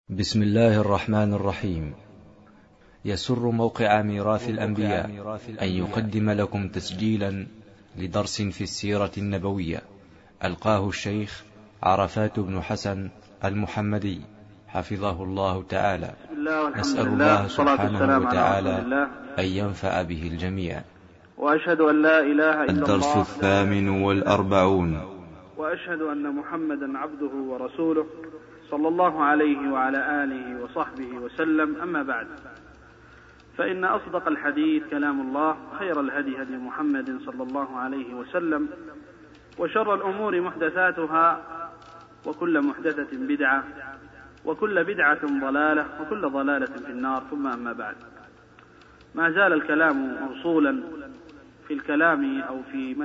بسم الله الرحمن الرحيم. يسر موقع ميراث الأنبياء أن يقدم لكم تسجيلا لدرس في السيرة النبوية ألقاه الشيخ عرفات بن حسن المحمدي حفظه الله تعالى. نسأل الله سبحانه وتعالى أن ينفع به الجميع. وأشهد أن لا إله إلا الله. الدرس 48. وأشهد أن محمدا عبده ورسوله صلى الله عليه وعلى آله وصحبه وسلم. أما بعد، فإن أصدق الحديث كلام الله، خير الهدي هدي محمد صلى الله عليه وسلم، وشر الأمور محدثاتها، وكل محدثة بدعة، وكل بدعة ضلالة، وكل ضلالة في النار. ثم أما بعد، ما زال الكلام موصولا في الكلام أو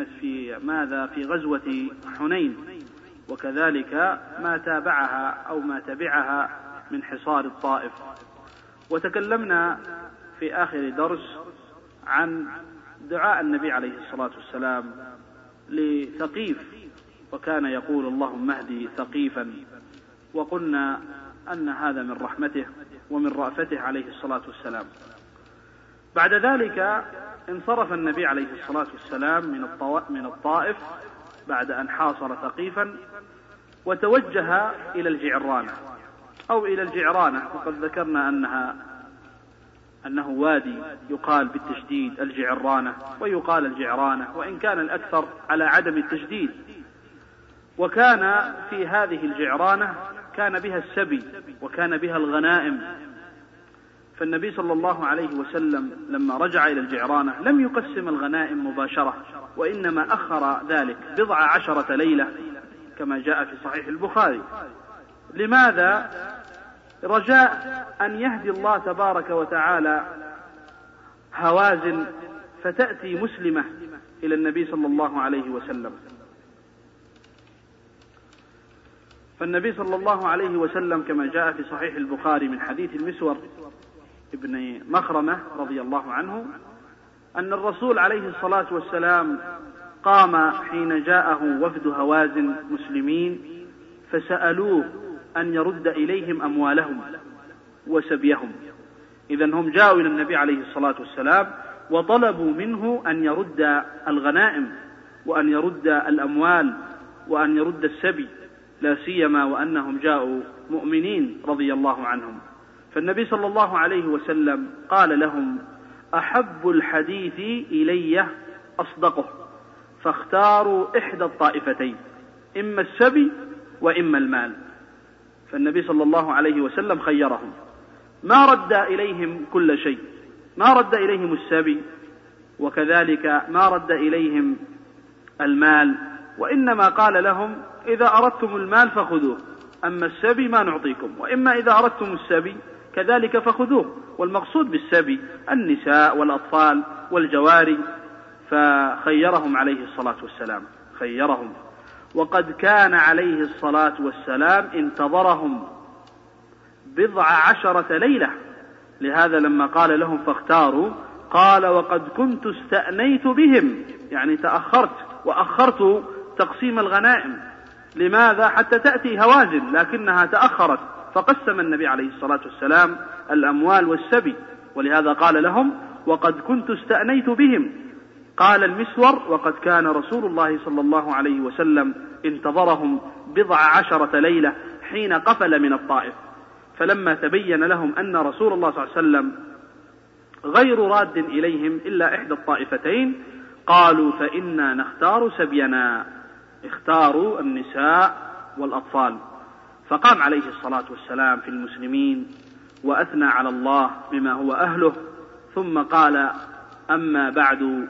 في غزوة حنين، وكذلك ما تابعها أو ما تبعها من حصار الطائف. وتكلمنا في آخر درس عن دعاء النبي عليه الصلاة والسلام لثقيف، وكان يقول اللهم اهدي ثقيفا، وقلنا أن هذا من رحمته ومن رأفته عليه الصلاة والسلام. بعد ذلك انصرف النبي عليه الصلاة والسلام من الطائف بعد أن حاصر ثقيفا، وتوجه إلى الجعرانة أو إلى الجعرانة، وقد ذكرنا أنه وادي يقال بالتشديد الجعرانة ويقال الجعرانة، وإن كان الأكثر على عدم التشديد. وكان في هذه الجعرانة كان بها السبي وكان بها الغنائم، فالنبي صلى الله عليه وسلم لما رجع إلى الجعرانة لم يقسم الغنائم مباشرة، وإنما أخر ذلك 14 ليلة كما جاء في صحيح البخاري. لماذا؟ رجاء أن يهدي الله تبارك وتعالى هوازن فتأتي مسلمة إلى النبي صلى الله عليه وسلم. فالنبي صلى الله عليه وسلم كما جاء في صحيح البخاري من حديث المسور ابن مخرمة رضي الله عنه أن الرسول عليه الصلاة والسلام قام حين جاءه وفد هوازن مسلمين، فسألوه أن يرد إليهم أموالهم وسبيهم. إذن هم جاءوا إلى النبي عليه الصلاة والسلام وطلبوا منه أن يرد الغنائم وأن يرد الأموال وأن يرد السبي، لا سيما وأنهم جاءوا مؤمنين رضي الله عنهم. فالنبي صلى الله عليه وسلم قال لهم: أحب الحديث إلي أصدقه، فاختاروا إحدى الطائفتين، إما السبي وإما المال. فالنبي صلى الله عليه وسلم خيرهم، ما رد إليهم كل شيء، ما رد إليهم السبي وكذلك ما رد إليهم المال، وإنما قال لهم: إذا أردتم المال فخذوه، أما السبي ما نعطيكم، وإما إذا أردتم السبي كذلك فخذوه. والمقصود بالسبي النساء والأطفال والجواري. فخيرهم عليه الصلاة والسلام، خيرهم. وقد كان عليه الصلاة والسلام انتظرهم 14 ليلة. لهذا لما قال لهم فاختاروا، قال: وقد كنت استأنيت بهم، يعني تأخرت وأخرت تقسيم الغنائم. لماذا؟ حتى تأتي هوازن، لكنها تأخرت، فقسم النبي عليه الصلاة والسلام الأموال والسبي. ولهذا قال لهم: وقد كنت استأنيت بهم. قال المسور: وقد كان رسول الله صلى الله عليه وسلم انتظرهم 14 ليلة حين قفل من الطائف. فلما تبين لهم أن رسول الله صلى الله عليه وسلم غير راد إليهم إلا إحدى الطائفتين، قالوا: فإنا نختار سبينا، اختاروا النساء والأطفال. فقام عليه الصلاة والسلام في المسلمين وأثنى على الله بما هو أهله، ثم قال: أما بعد،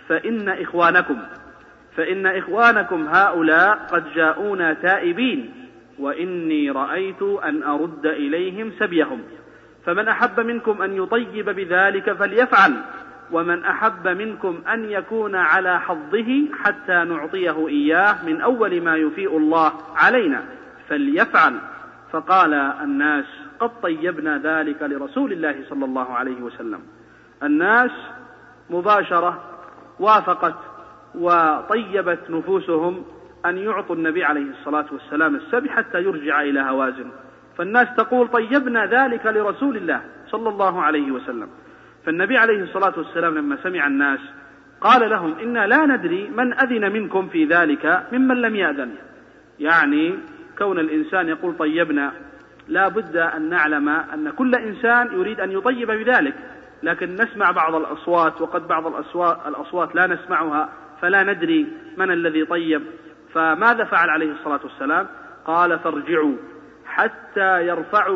فإن إخوانكم هؤلاء قد جاءونا تائبين، وإني رأيت أن أرد إليهم سبيهم، فمن أحب منكم أن يطيب بذلك فليفعل، ومن أحب منكم أن يكون على حظه حتى نعطيه إياه من أول ما يفيء الله علينا فليفعل. فقال الناس: قد طيبنا ذلك لرسول الله صلى الله عليه وسلم. الناس مباشرة وافقت وطيبت نفوسهم أن يعطوا النبي عليه الصلاة والسلام السبي حتى يرجع إلى هوازن. فالناس تقول طيبنا ذلك لرسول الله صلى الله عليه وسلم. فالنبي عليه الصلاة والسلام لما سمع الناس قال لهم إنا لا ندري من أذن منكم في ذلك ممن لم يأذن. يعني كون الإنسان يقول طيبنا لا بد أن نعلم أن كل إنسان يريد أن يطيب بذلك، لكن نسمع بعض الأصوات وقد بعض الأصوات لا نسمعها، فلا ندري من الذي طيب. فماذا فعل عليه الصلاة والسلام؟ قال فارجعوا حتى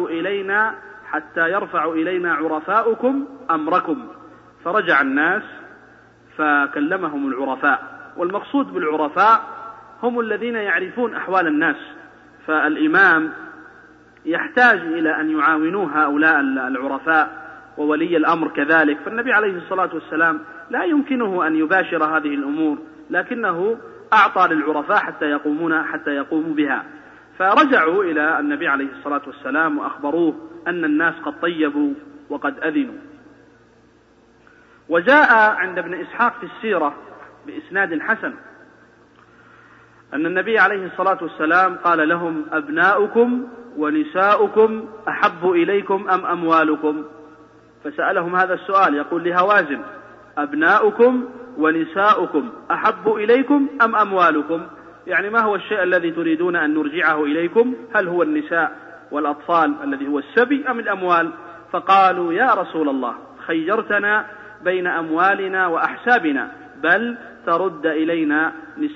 يرفعوا إلينا عرفاؤكم أمركم. فرجع الناس فكلمهم العرفاء، والمقصود بالعرفاء هم الذين يعرفون أحوال الناس، فالإمام يحتاج إلى أن يعاونوه هؤلاء العرفاء، وولي الأمر كذلك. فالنبي عليه الصلاة والسلام لا يمكنه أن يباشر هذه الأمور، لكنه أعطى للعرفاء حتى يقوموا بها. فرجعوا إلى النبي عليه الصلاة والسلام وأخبروه أن الناس قد طيبوا وقد أذنوا. وجاء عند ابن إسحاق في السيرة بإسناد حسن أن النبي عليه الصلاة والسلام قال لهم أبناؤكم ونساؤكم أحب إليكم أم أموالكم؟ فسألهم هذا السؤال، يقول لهوازن أبناؤكم ونساؤكم أحب إليكم أم أموالكم؟ يعني ما هو الشيء الذي تريدون أن نرجعه إليكم؟ هل هو النساء والأطفال الذي هو السبي أم الأموال؟ فقالوا يا رسول الله خيرتنا بين أموالنا وأحسابنا، بل ترد إلينا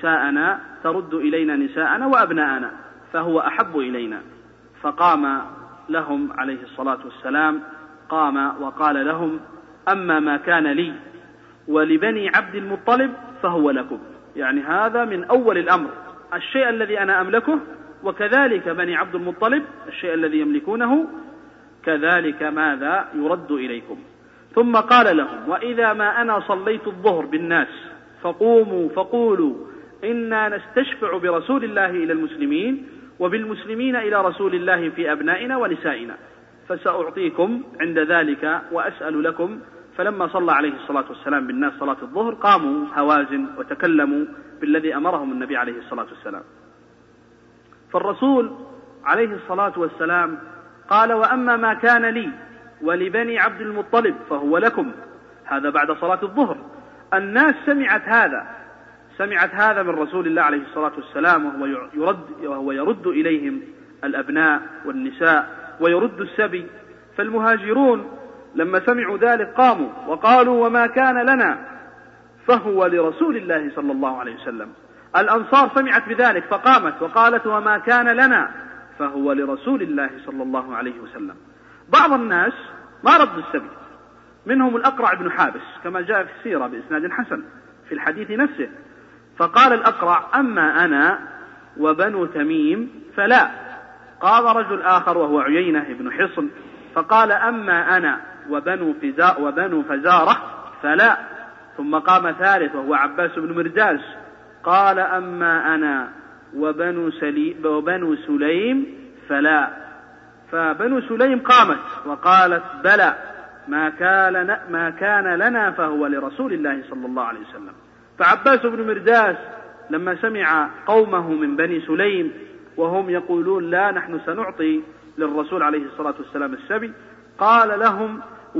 نساءنا وأبناءنا، فهو أحب إلينا. فقام لهم عليه الصلاة والسلام، قام وقال لهم أما ما كان لي ولبني عبد المطلب فهو لكم. يعني هذا من أول الأمر، الشيء الذي أنا أملكه، وكذلك بني عبد المطلب الشيء الذي يملكونه، كذلك ماذا يرد إليكم. ثم قال لهم وإذا ما أنا صليت الظهر بالناس فقوموا فقولوا إنا نستشفع برسول الله إلى المسلمين وبالمسلمين إلى رسول الله في أبنائنا ونسائنا، فسأعطيكم عند ذلك وأسأل لكم. فلما صلى عليه الصلاة والسلام بالناس صلاة الظهر قاموا هوازن وتكلموا بالذي أمرهم النبي عليه الصلاة والسلام. فالرسول عليه الصلاة والسلام قال وأما ما كان لي ولبني عبد المطلب فهو لكم. هذا بعد صلاة الظهر. الناس سمعت هذا من رسول الله عليه الصلاة والسلام، وهو يرد إليهم الأبناء والنساء ويرد السبي. فالمهاجرون لما سمعوا ذلك قاموا وقالوا وما كان لنا فهو لرسول الله صلى الله عليه وسلم. الأنصار سمعت بذلك فقامت وقالت وما كان لنا فهو لرسول الله صلى الله عليه وسلم. بعض الناس ما رد السبي، منهم الأقرع بن حابس كما جاء في السيرة بإسناد حسن في الحديث نفسه. فقال الأقرع أما أنا وبنو تميم فلا. قال رجل آخر وهو عيينة بن حصن فقال أما أنا وبنو فزارة فلا. ثم قام ثالث وهو عباس بن مرداس قال أما أنا وبنو سليم فلا. فبنو سليم قامت وقالت بلى ما كان لنا فهو لرسول الله صلى الله عليه وسلم. فعباس بن مرداس لما سمع قومه من بني سليم وهم يقولون لا نحن سنعطي للرسول عليه الصلاة والسلام السبي، قال لهم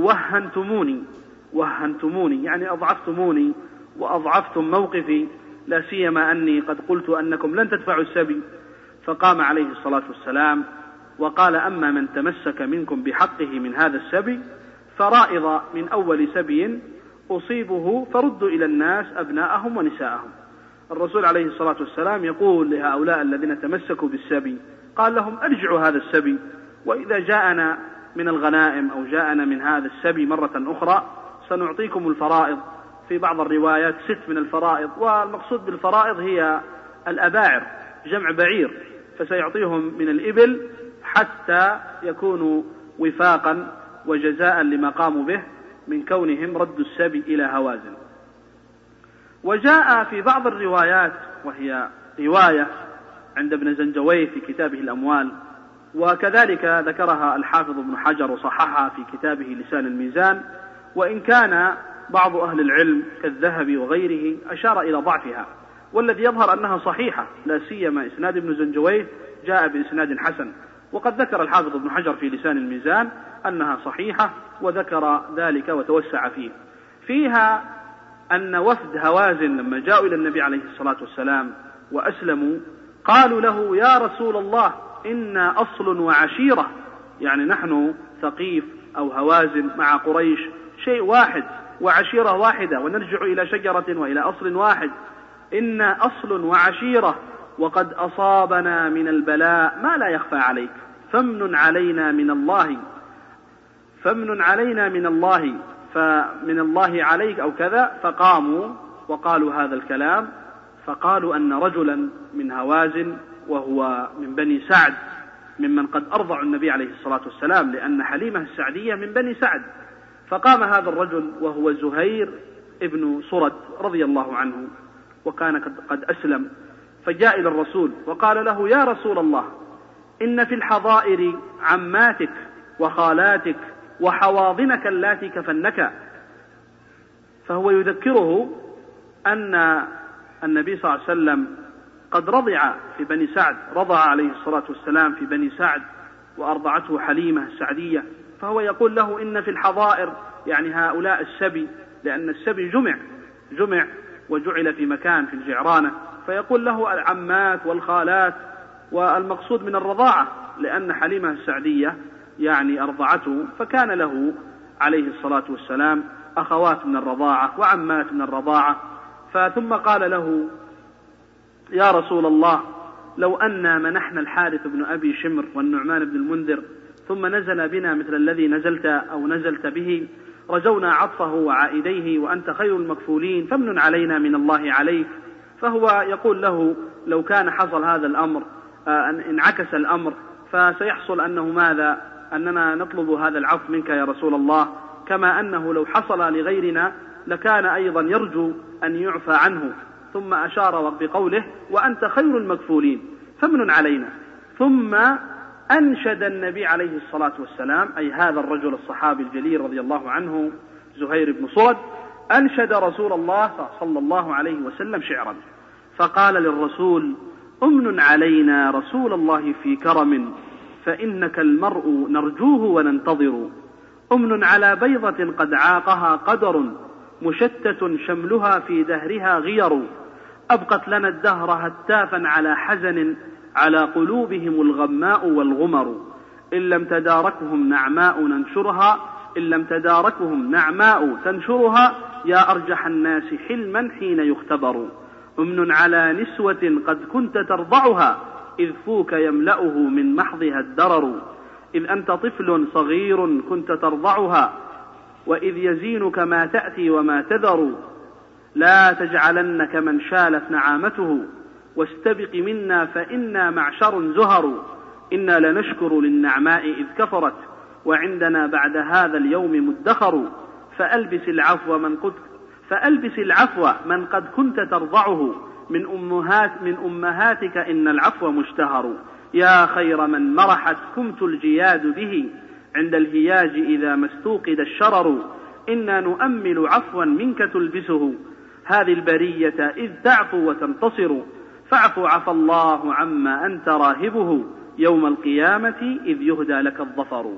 وهنتموني يعني أضعفتموني وأضعفتم موقفي، لا سيما أني قد قلت أنكم لن تدفعوا السبي. فقام عليه الصلاة والسلام وقال أما من تمسك منكم بحقه من هذا السبي فرائض من أول سبي أصيبه فردوا إلى الناس أبناءهم ونساءهم. الرسول عليه الصلاة والسلام يقول لهؤلاء الذين تمسكوا بالسبي قال لهم أرجعوا هذا السبي، وإذا جاءنا من الغنائم أو جاءنا من هذا السبي مرة أخرى سنعطيكم الفرائض. في بعض الروايات 6 من الفرائض، والمقصود بالفرائض هي الأباعر جمع بعير، فسيعطيهم من الإبل حتى يكونوا وفاقا وجزاء لما قاموا به من كونهم ردوا السبي إلى هوازن. وجاء في بعض الروايات، وهي رواية عند ابن زنجويه في كتابه الأموال، وكذلك ذكرها الحافظ ابن حجر وصححها في كتابه لسان الميزان، وإن كان بعض أهل العلم كالذهبي وغيره أشار إلى ضعفها، والذي يظهر أنها صحيحة، لا سيما إسناد ابن زنجويه جاء بإسناد حسن. وقد ذكر الحافظ ابن حجر في لسان الميزان أنها صحيحة وذكر ذلك وتوسع فيها أن وفد هوازن لما جاءوا إلى النبي عليه الصلاة والسلام وأسلموا قالوا له يا رسول الله إنا أصل وعشيرة، يعني نحن ثقيف أو هوازن مع قريش شيء واحد وعشيرة واحدة ونرجع إلى شجرة وإلى أصل واحد، إنا أصل وعشيرة وقد أصابنا من البلاء ما لا يخفى عليك فمن علينا من الله فمن الله عليك أو كذا. فقاموا وقالوا هذا الكلام، فقالوا أن رجلا من هوازن وهو من بني سعد ممن قد أرضعوا النبي عليه الصلاة والسلام، لأن حليمة السعدية من بني سعد. فقام هذا الرجل وهو زهير ابن صرد رضي الله عنه وكان قد أسلم، فجاء إلى الرسول وقال له يا رسول الله إن في الحظائر عماتك وخالاتك وحواضنك اللاتي كفنك. فهو يذكره أن النبي صلى الله عليه وسلم قد رضع في بني سعد، رضع عليه الصلاة والسلام في بني سعد وأرضعته حليمة السعدية. فهو يقول له إن في الحظائر يعني هؤلاء السبي، لأن السبي جمع وجعل في مكان في الجعرانة، فيقول له العمات والخالات، والمقصود من الرضاعة لأن حليمة السعدية يعني أرضعته، فكان له عليه الصلاة والسلام أخوات من الرضاعة وعمات من الرضاعة. ثم قال له يا رسول الله لو أن منحنا الحارث بن أبي شمر والنعمان بن المنذر ثم نزل بنا مثل الذي نزلت به رجونا عطفه وعائديه وأنت خير المكفولين فمن علينا من الله عليك. فهو يقول له لو كان حصل هذا الأمر انعكس الأمر فسيحصل أنه ماذا؟ أننا نطلب هذا العفو منك يا رسول الله، كما أنه لو حصل لغيرنا لكان أيضا يرجو أن يعفى عنه. ثم أشار بقوله وأنت خير المكفولين فمن علينا. ثم أنشد النبي عليه الصلاة والسلام، أي هذا الرجل الصحابي الجليل رضي الله عنه زهير بن صرد، أنشد رسول الله صلى الله عليه وسلم شعرا، فقال للرسول أمن علينا رسول الله في كرم فإنك المرء نرجوه وننتظر، أمن على بيضة قد عاقها قدر مشتت شملها في دهرها غير، أبقت لنا الدهر هتافا على حزن على قلوبهم الغماء والغمر، إن لم تداركهم نعماء تنشرها يا أرجح الناس حلما حين يختبر، أمن على نسوة قد كنت ترضعها إذ فوك يملأه من محضها الدرر، إذ أنت طفل صغير كنت ترضعها وإذ يزينك ما تأتي وما تذر، لا تجعلنك من شالت نعامته واستبق منا فإنا معشر زهر، إنا لنشكر للنعماء إذ كفرت وعندنا بعد هذا اليوم مدخر، فألبس العفو من قد كنت ترضعه من أمهاتك إن العفو مشتهر، يا خير من مرحت كمت الجياد به عند الهياج إذا ما استوقد الشرر، إنا نؤمل عفوا منك تلبسه هذه البرية إذ تعفو وتنتصر، فاعف عفى الله عما أنت راهبه يوم القيامة إذ يهدى لك الظفر.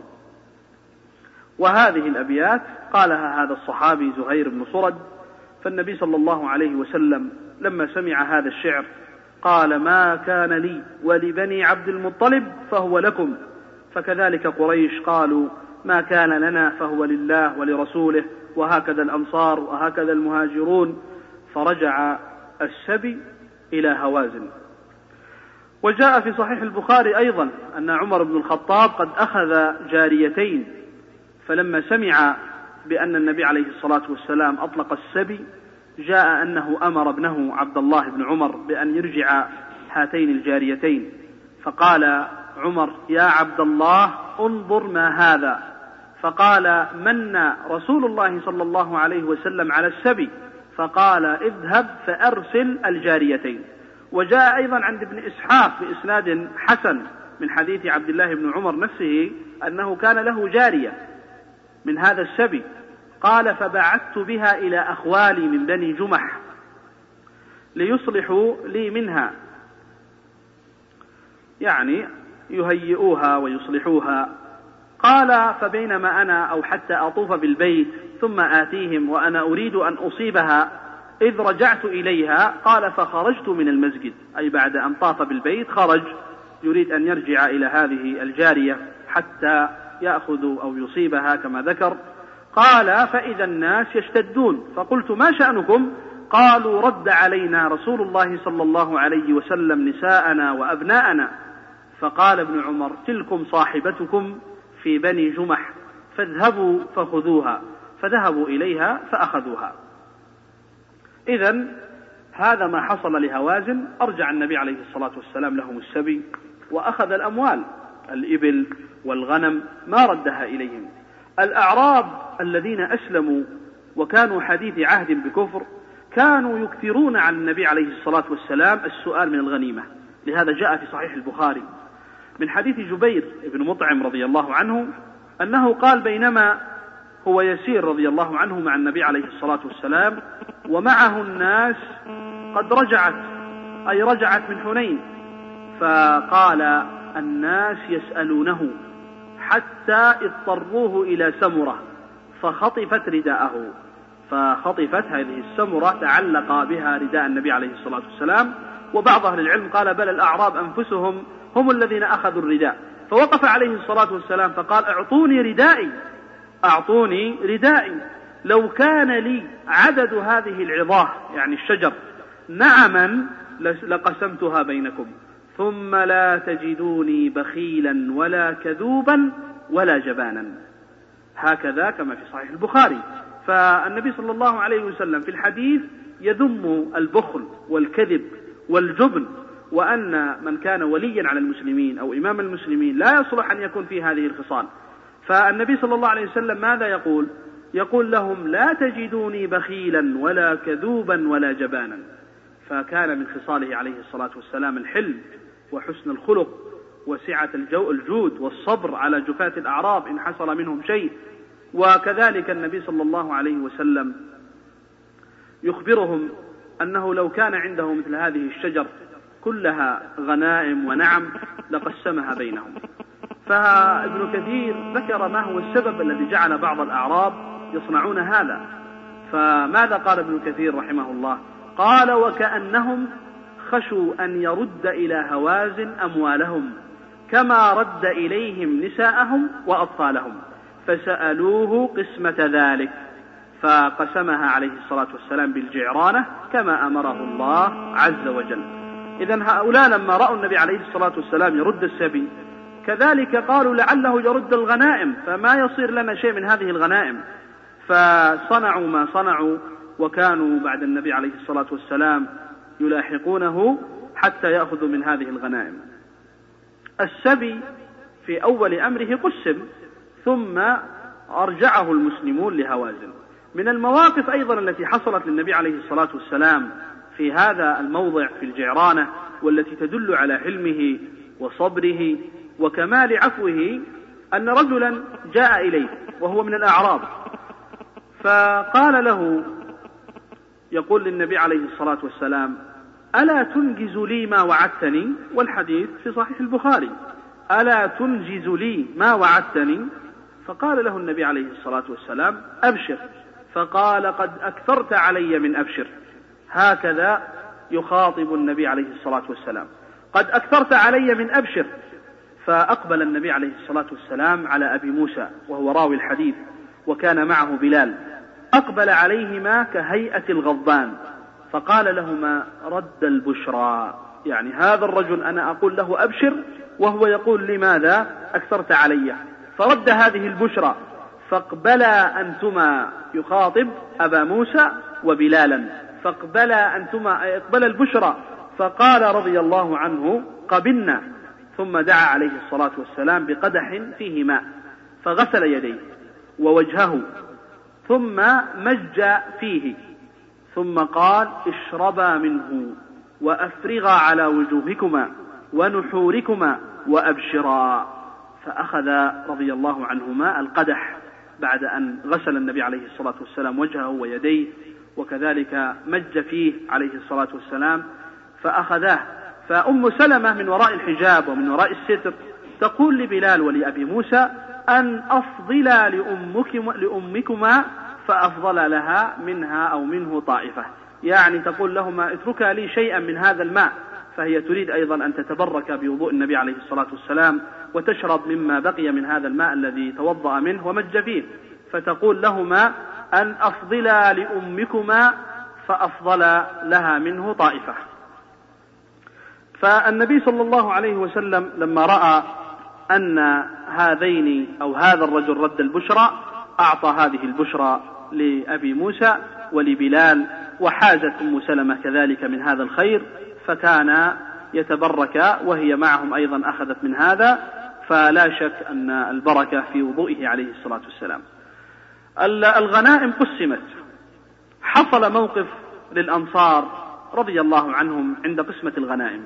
وهذه الأبيات قالها هذا الصحابي زهير بن صرد. فالنبي صلى الله عليه وسلم لما سمع هذا الشعر قال ما كان لي ولبني عبد المطلب فهو لكم، فكذلك قريش قالوا ما كان لنا فهو لله ولرسوله، وهكذا الأنصار وهكذا المهاجرون. فرجع السبي إلى هوازن. وجاء في صحيح البخاري أيضا أن عمر بن الخطاب قد أخذ جاريتين، فلما سمع بأن النبي عليه الصلاة والسلام أطلق السبي جاء أنه أمر ابنه عبد الله بن عمر بأن يرجع هاتين الجاريتين، فقال عمر يا عبد الله انظر ما هذا، فقال من رسول الله صلى الله عليه وسلم على السبي، فقال اذهب فأرسل الجاريتين. وجاء أيضا عند ابن إسحاق بإسناد حسن من حديث عبد الله بن عمر نفسه أنه كان له جارية من هذا السبي، قال فبعثت بها إلى أخوالي من بني جمح ليصلحوا لي منها، يعني يهيئوها ويصلحوها. قال فبينما أنا أو حتى أطوف بالبيت ثم آتيهم وأنا أريد أن أصيبها إذ رجعت إليها. قال فخرجت من المسجد، أي بعد أن طاف بالبيت خرج يريد أن يرجع إلى هذه الجارية حتى يأخذ أو يصيبها كما ذكر. قال فإذا الناس يشتدون، فقلت ما شأنكم؟ قالوا رد علينا رسول الله صلى الله عليه وسلم نساءنا وأبناءنا. فقال ابن عمر تلكم صاحبتكم في بني جمح فاذهبوا فخذوها. فذهبوا إليها فأخذوها. إذن هذا ما حصل لهوازن. أرجع النبي عليه الصلاة والسلام لهم السبي وأخذ الأموال، الإبل والغنم ما ردها إليهم. الأعراب الذين أسلموا وكانوا حديث عهد بكفر كانوا يكثرون عن النبي عليه الصلاة والسلام السؤال من الغنيمة. لهذا جاء في صحيح البخاري من حديث جبير بن مطعم رضي الله عنه أنه قال بينما هو يسير رضي الله عنه مع النبي عليه الصلاة والسلام ومعه الناس قد رجعت من حنين، فقال الناس يسألونه حتى اضطروه إلى سمرة فخطفت رداءه. فخطفت هذه السمرة، تعلق بها رداء النبي عليه الصلاة والسلام. وبعض أهل العلم قال بل الأعراب أنفسهم هم الذين أخذوا الرداء. فوقف عليه الصلاة والسلام فقال أعطوني ردائي لو كان لي عدد هذه العظاه يعني الشجر نعما لقسمتها بينكم ثم لا تجدوني بخيلا ولا كذوبا ولا جبانا. هكذا كما في صحيح البخاري. فالنبي صلى الله عليه وسلم في الحديث يذم البخل والكذب والجبن، وأن من كان وليا على المسلمين أو إمام المسلمين لا يصلح أن يكون في هذه الخصال. فالنبي صلى الله عليه وسلم ماذا يقول؟ يقول لهم لا تجدوني بخيلا ولا كذوبا ولا جبانا. فكان من خصاله عليه الصلاة والسلام الحلم وحسن الخلق وسعة الجود والصبر على جفاة الأعراب إن حصل منهم شيء. وكذلك النبي صلى الله عليه وسلم يخبرهم أنه لو كان عنده مثل هذه الشجر كلها غنائم ونعم لقسمها بينهم. فابن كثير ذكر ما هو السبب الذي جعل بعض الأعراب يصنعون هذا. فماذا قال ابن كثير رحمه الله؟ قال وكأنهم خشوا أن يرد إلى هوازن أموالهم كما رد إليهم نساءهم وأطفالهم فسألوه قسمة ذلك فقسمها عليه الصلاة والسلام بالجعرانة كما أمره الله عز وجل. إذن هؤلاء لما رأوا النبي عليه الصلاة والسلام يرد السبي كذلك قالوا لعله يرد الغنائم فما يصير لنا شيء من هذه الغنائم، فصنعوا ما صنعوا وكانوا بعد النبي عليه الصلاة والسلام يلاحقونه حتى يأخذوا من هذه الغنائم. السبي في أول أمره قسم ثم أرجعه المسلمون لهوازن. من المواقف أيضا التي حصلت للنبي عليه الصلاة والسلام في هذا الموضع في الجعرانة والتي تدل على حلمه وصبره وكمال عفوه أن رجلا جاء إليه وهو من الأعراب فقال له يقول للنبي عليه الصلاة والسلام ألا تنجز لي ما وعدتني؟ والحديث في صحيح البخاري ألا تنجز لي ما وعدتني؟ فقال له النبي عليه الصلاة والسلام أبشر. فقال قد أكثرت علي من أبشر. هكذا يخاطب النبي عليه الصلاة والسلام قد أكثرت علي من أبشر. فأقبل النبي عليه الصلاة والسلام على أبي موسى وهو راوي الحديث وكان معه بلال، أقبل عليهما كهيئة الغضبان فقال لهما رد البشرى، يعني هذا الرجل أنا أقول له أبشر وهو يقول لماذا أكثرت علي؟ فرد هذه البشرى فاقبلا أنتما، يخاطب أبا موسى وبلالا، فاقبلا أنتما اقبل البشرى. فقال رضي الله عنه قبلنا. ثم دعا عليه الصلاة والسلام بقدح فيه ماء فغسل يديه ووجهه ثم مج فيه ثم قال اشربا منه وأفرغا على وجوهكما ونحوركما وأبشرا. فأخذ رضي الله عنهما القدح بعد أن غسل النبي عليه الصلاة والسلام وجهه ويديه وكذلك مج فيه عليه الصلاة والسلام فأخذاه. فأم سلمة من وراء الحجاب ومن وراء الستر تقول لبلال ولأبي موسى أن أفضلا لأمكما فأفضل لها منها أو منه طائفة، يعني تقول لهما اتركا لي شيئا من هذا الماء، فهي تريد أيضا أن تتبرك بوضوء النبي عليه الصلاة والسلام وتشرب مما بقي من هذا الماء الذي توضأ منه ومج فيه، فتقول لهما أن أفضلا لأمكما فأفضل لها منه طائفة. فالنبي صلى الله عليه وسلم لما رأى أن هذين أو هذا الرجل رد البشرى أعطى هذه البشرى لأبي موسى ولبلال، وحازت أم سلمة كذلك من هذا الخير، فكان يتبرك وهي معهم أيضا أخذت من هذا، فلا شك أن البركة في وضوئه عليه الصلاة والسلام. الغنائم قسمت. حصل موقف للأنصار رضي الله عنهم عند قسمة الغنائم.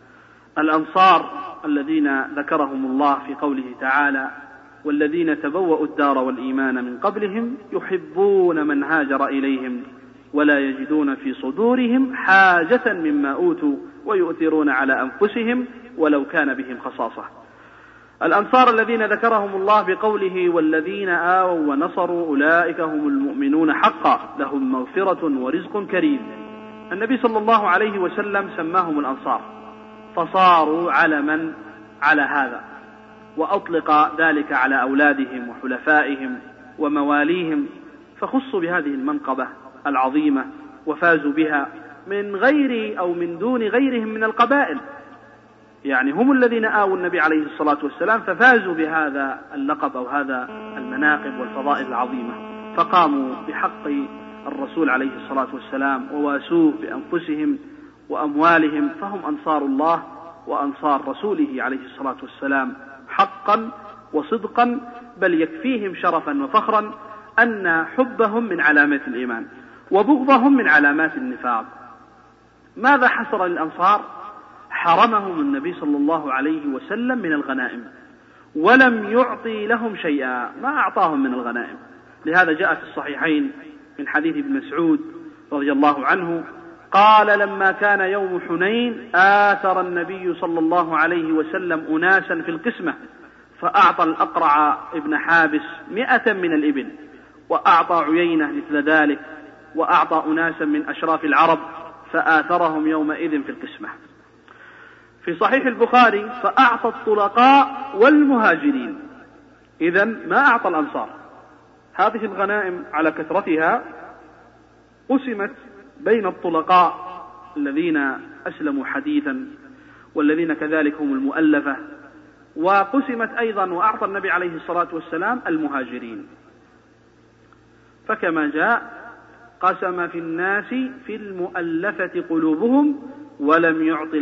الأنصار الذين ذكرهم الله في قوله تعالى: والذين تبوأوا الدار والإيمان من قبلهم يحبون من هاجر إليهم ولا يجدون في صدورهم حاجة مما أوتوا ويؤثرون على أنفسهم ولو كان بهم خصاصة. الأنصار الذين ذكرهم الله بقوله: والذين آووا ونصروا أولئك هم المؤمنون حقا لهم مغفرة ورزق كريم. النبي صلى الله عليه وسلم سماهم الأنصار، فصاروا علما على هذا، وأطلق ذلك على أولادهم وحلفائهم ومواليهم، فخصوا بهذه المنقبة العظيمة وفازوا بها من غير أو من دون غيرهم من القبائل، يعني هم الذين آووا النبي عليه الصلاة والسلام ففازوا بهذا اللقب أو هذا المناقب والفضائل العظيمة، فقاموا بحق الرسول عليه الصلاة والسلام وواسوه بأنفسهم وأموالهم، فهم أنصار الله وأنصار رسوله عليه الصلاة والسلام حقا وصدقا، بل يكفيهم شرفا وفخرا أن حبهم من علامات الإيمان وبغضهم من علامات النفاق. ماذا حصل للأنصار؟ حرمهم النبي صلى الله عليه وسلم من الغنائم، ولم يعطي لهم شيئا، ما أعطاهم من الغنائم. لهذا جاء في الصحيحين من حديث ابن مسعود رضي الله عنه قال: لما كان يوم حنين آثر النبي صلى الله عليه وسلم أناسا في القسمة، فأعطى الأقرع ابن حابس 100 من الإبل، وأعطى عيينة مثل ذلك، وأعطى أناسا من أشراف العرب، فآثرهم يومئذ في القسمة. في صحيح البخاري: فأعطى الطلقاء والمهاجرين. إذن ما أعطى الأنصار. هذه الغنائم على كثرتها قسمت بين الطلقاء الذين أسلموا حديثا والذين كذلك هم المؤلفة، وقسمت أيضا وأعطى النبي عليه الصلاة والسلام المهاجرين. فكما جاء: قسم في الناس في المؤلفة قلوبهم ولم يعطي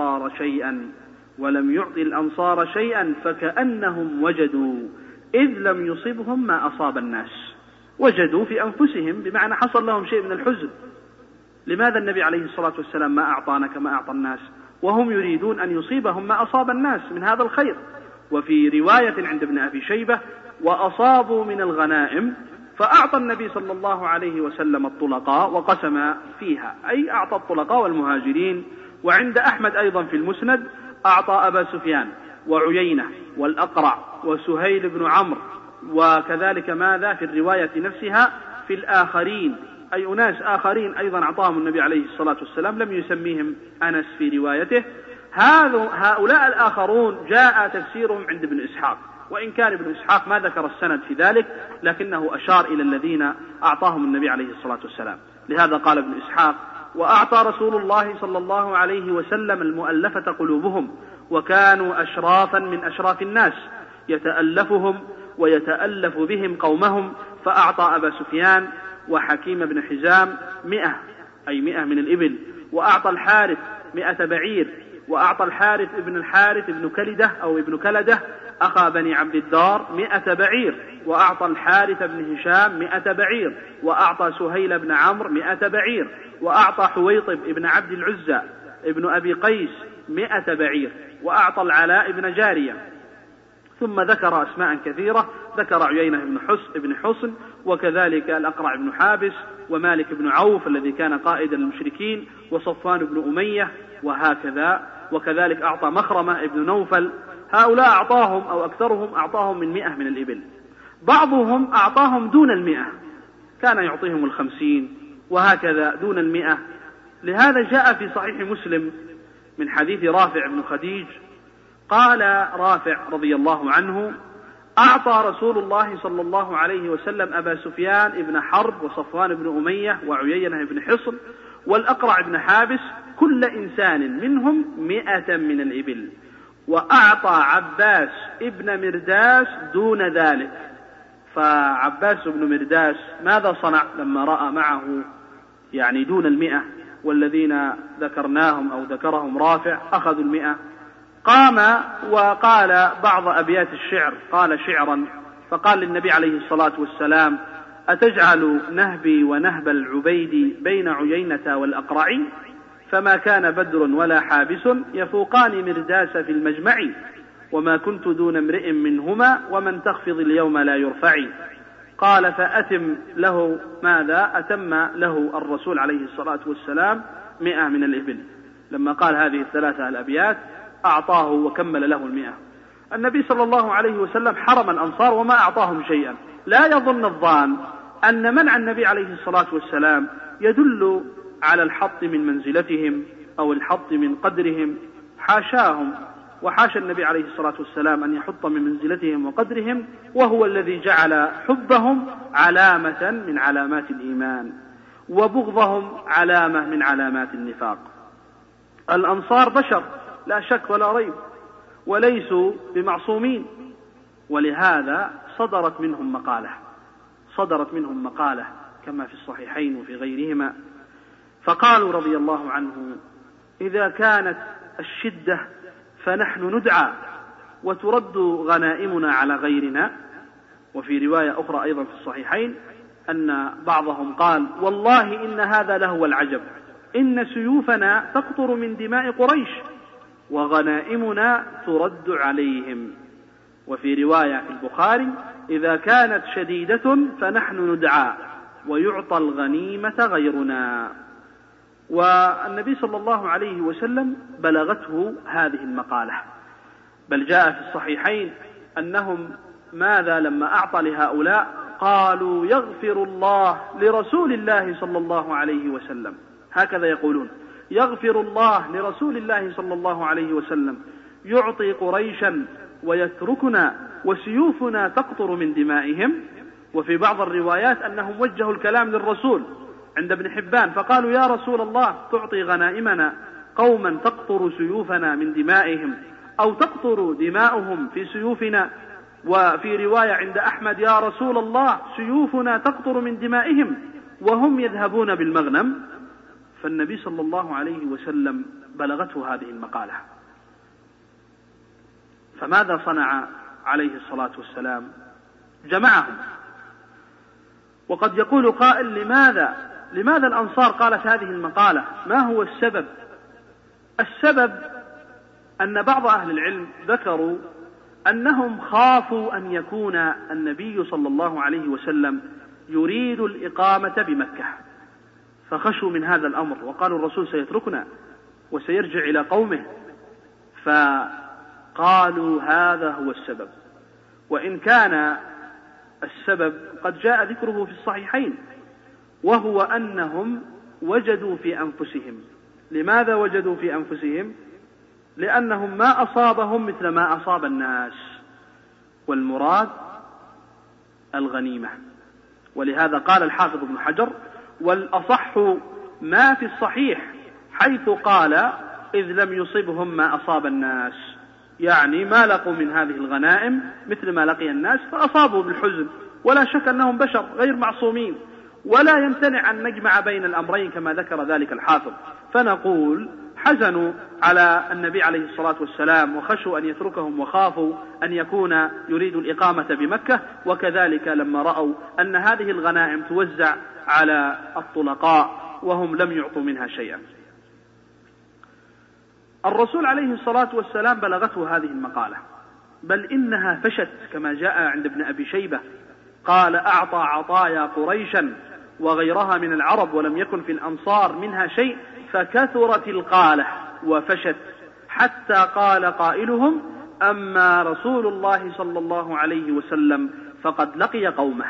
الأنصار شيئا فكأنهم وجدوا إذ لم يصبهم ما أصاب الناس. وجدوا في أنفسهم، بمعنى حصل لهم شيء من الحزن. لماذا النبي عليه الصلاة والسلام ما أعطانا كما أعطى الناس؟ وهم يريدون أن يصيبهم ما أصاب الناس من هذا الخير. وفي رواية عند ابن أبي شيبة: وأصابوا من الغنائم، فأعطى النبي صلى الله عليه وسلم الطلقاء وقسم فيها، أي أعطى الطلقاء والمهاجرين. وعند أحمد أيضا في المسند: أعطى أبا سفيان وعيينة والأقرع وسهيل بن عمرو، وكذلك ماذا في الرواية نفسها في الآخرين، أي أناس آخرين أيضا أعطاهم النبي عليه الصلاة والسلام، لم يسميهم أنس في روايته. هؤلاء الآخرون جاء تفسيرهم عند ابن إسحاق، وإن كان ابن إسحاق ما ذكر السند في ذلك، لكنه أشار إلى الذين أعطاهم النبي عليه الصلاة والسلام. لهذا قال ابن إسحاق: وأعطى رسول الله صلى الله عليه وسلم المؤلفة قلوبهم، وكانوا أشرافا من أشراف الناس، يتألفهم ويتألف بهم قومهم، فأعطى أبا سفيان وحكيم بن حزام 100، أي 100 من الإبل، وأعطى الحارث 100 بعير، وأعطى الحارث ابن كلدة أو ابن كلدة أخا بني عبد الدار 100 بعير، وأعطى الحارث بن هشام 100 بعير، وأعطى سهيل بن عمرو 100 بعير، وأعطى حويطب ابن عبد العزى ابن أبي قيس 100 بعير، وأعطى العلاء بن جارية. ثم ذكر أسماء كثيرة، ذكر عيينة بن حصن، وكذلك الأقرع بن حابس، ومالك بن عوف الذي كان قائد المشركين، وصفوان بن أمية، وهكذا. وكذلك أعطى مخرمة ابن نوفل. هؤلاء أعطاهم أو أكثرهم أعطاهم من 100 من الإبل، بعضهم أعطاهم دون 100، كان يعطيهم 50 وهكذا دون 100. لهذا جاء في صحيح مسلم من حديث رافع بن خديج قال رافع رضي الله عنه: أعطى رسول الله صلى الله عليه وسلم أبا سفيان ابن حرب وصفوان بن أمية وعيينة بن حصن والأقرع بن حابس كل إنسان منهم 100 من الإبل، وأعطى عباس ابن مرداس دون ذلك. فعباس بن مرداس ماذا صنع لما رأى معه يعني دون 100 والذين ذكرناهم أو ذكرهم رافع أخذوا 100؟ قام وقال بعض أبيات الشعر، قال شعرا فقال للنبي عليه الصلاة والسلام: أتجعل نهبي ونهب العبيد بين عيينة والأقرع، فما كان بدر ولا حابس يفوقان مرداس في المجمع، وما كنت دون امرئ منهما ومن تخفض اليوم لا يرفعي. قال فأتم له ماذا؟ أتم له الرسول عليه الصلاة والسلام 100 من الإبل. لما قال هذه الثلاثة الأبيات أعطاه وكمل له 100. النبي صلى الله عليه وسلم حرم الأنصار وما أعطاهم شيئا. لا يظن الظان أن منع النبي عليه الصلاة والسلام يدل على الحط من منزلتهم أو الحط من قدرهم، حاشاهم، وحاشا النبي عليه الصلاة والسلام أن يحط من منزلتهم وقدرهم، وهو الذي جعل حبهم علامة من علامات الإيمان وبغضهم علامة من علامات النفاق. الأنصار بشر لا شك ولا ريب، وليسوا بمعصومين، ولهذا صدرت منهم مقالة كما في الصحيحين وفي غيرهما، فقالوا رضي الله عنه: إذا كانت الشدة فنحن ندعى وترد غنائمنا على غيرنا. وفي رواية أخرى أيضا في الصحيحين أن بعضهم قال: والله إن هذا لهو العجب، إن سيوفنا تقطر من دماء قريش وغنائمنا ترد عليهم. وفي رواية في البخاري: إذا كانت شديدة فنحن ندعى ويعطى الغنيمة غيرنا. والنبي صلى الله عليه وسلم بلغته هذه المقالة، بل جاء في الصحيحين أنهم ماذا لما أعطى لهؤلاء قالوا: يغفر الله لرسول الله صلى الله عليه وسلم، هكذا يقولون: يغفر الله لرسول الله صلى الله عليه وسلم، يعطي قريشا ويتركنا وسيوفنا تقطر من دمائهم. وفي بعض الروايات أنهم وجهوا الكلام للرسول عند ابن حبان فقالوا: يا رسول الله، تعطي غنائمنا قوما تقطر سيوفنا من دمائهم أو تقطر دماؤهم في سيوفنا. وفي رواية عند أحمد: يا رسول الله، سيوفنا تقطر من دمائهم وهم يذهبون بالمغنم. فالنبي صلى الله عليه وسلم بلغته هذه المقالة، فماذا صنع عليه الصلاة والسلام؟ جمعهم. وقد يقول قائل: لماذا الأنصار قالت هذه المقالة؟ ما هو السبب؟ السبب أن بعض أهل العلم ذكروا أنهم خافوا أن يكون النبي صلى الله عليه وسلم يريد الإقامة بمكة، فخشوا من هذا الأمر وقالوا: الرسول سيتركنا وسيرجع إلى قومه، فقالوا هذا هو السبب. وإن كان السبب قد جاء ذكره في الصحيحين، وهو أنهم وجدوا في أنفسهم. لماذا وجدوا في أنفسهم؟ لأنهم ما أصابهم مثل ما أصاب الناس، والمراد الغنيمة. ولهذا قال الحافظ ابن حجر: والأصح ما في الصحيح، حيث قال: إذ لم يصبهم ما أصاب الناس، يعني ما لقوا من هذه الغنائم مثل ما لقي الناس فأصابوا بالحزن. ولا شك أنهم بشر غير معصومين، ولا يمتنع أن نجمع بين الأمرين كما ذكر ذلك الحافظ. فنقول: حزنوا على النبي عليه الصلاة والسلام وخشوا أن يتركهم وخافوا أن يكون يريد الإقامة بمكة، وكذلك لما رأوا أن هذه الغنائم توزع على الطلقاء وهم لم يعطوا منها شيئا. الرسول عليه الصلاة والسلام بلغته هذه المقالة، بل إنها فشت كما جاء عند ابن أبي شيبة قال: أعطى عطايا قريشا وغيرها من العرب ولم يكن في الأنصار منها شيء، فكثرت القالة وفشت حتى قال قائلهم: أما رسول الله صلى الله عليه وسلم فقد لقي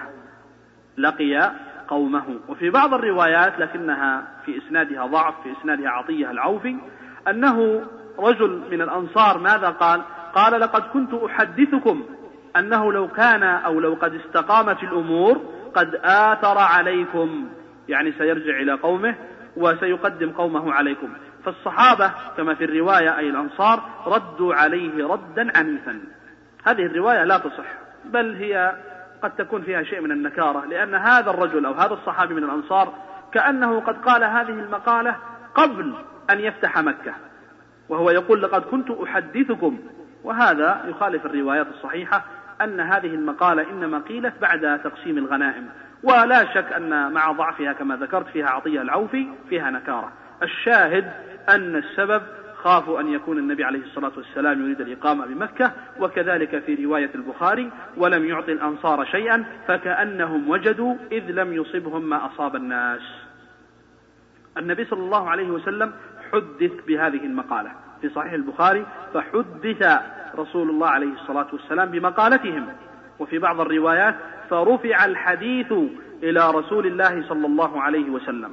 قومه. وفي بعض الروايات لكنها في إسنادها ضعف، في إسنادها عطية العوفي، أنه رجل من الأنصار ماذا قال لقد كنت أحدثكم أنه لو كان أو لو قد استقامت الأمور قد آثر عليكم، يعني سيرجع إلى قومه وسيقدم قومه عليكم. فالصحابة كما في الرواية أي الأنصار ردوا عليه ردا عنيفا. هذه الرواية لا تصح، بل هي قد تكون فيها شيء من النكارة، لأن هذا الرجل أو هذا الصحابي من الأنصار كأنه قد قال هذه المقالة قبل أن يفتح مكة، وهو يقول لقد كنت أحدثكم، وهذا يخالف الروايات الصحيحة أن هذه المقالة إنما قيلت بعد تقسيم الغنائم، ولا شك أن مع ضعفها كما ذكرت فيها عطية العوفي فيها نكارة. الشاهد أن السبب خافوا أن يكون النبي عليه الصلاة والسلام يريد الإقامة بمكة، وكذلك في رواية البخاري ولم يعطي الأنصار شيئا فكأنهم وجدوا إذ لم يصبهم ما أصاب الناس. النبي صلى الله عليه وسلم حدث بهذه المقالة في صحيح البخاري، فحدث رسول الله عليه الصلاة والسلام بمقالتهم. وفي بعض الروايات فرفع الحديث إلى رسول الله صلى الله عليه وسلم.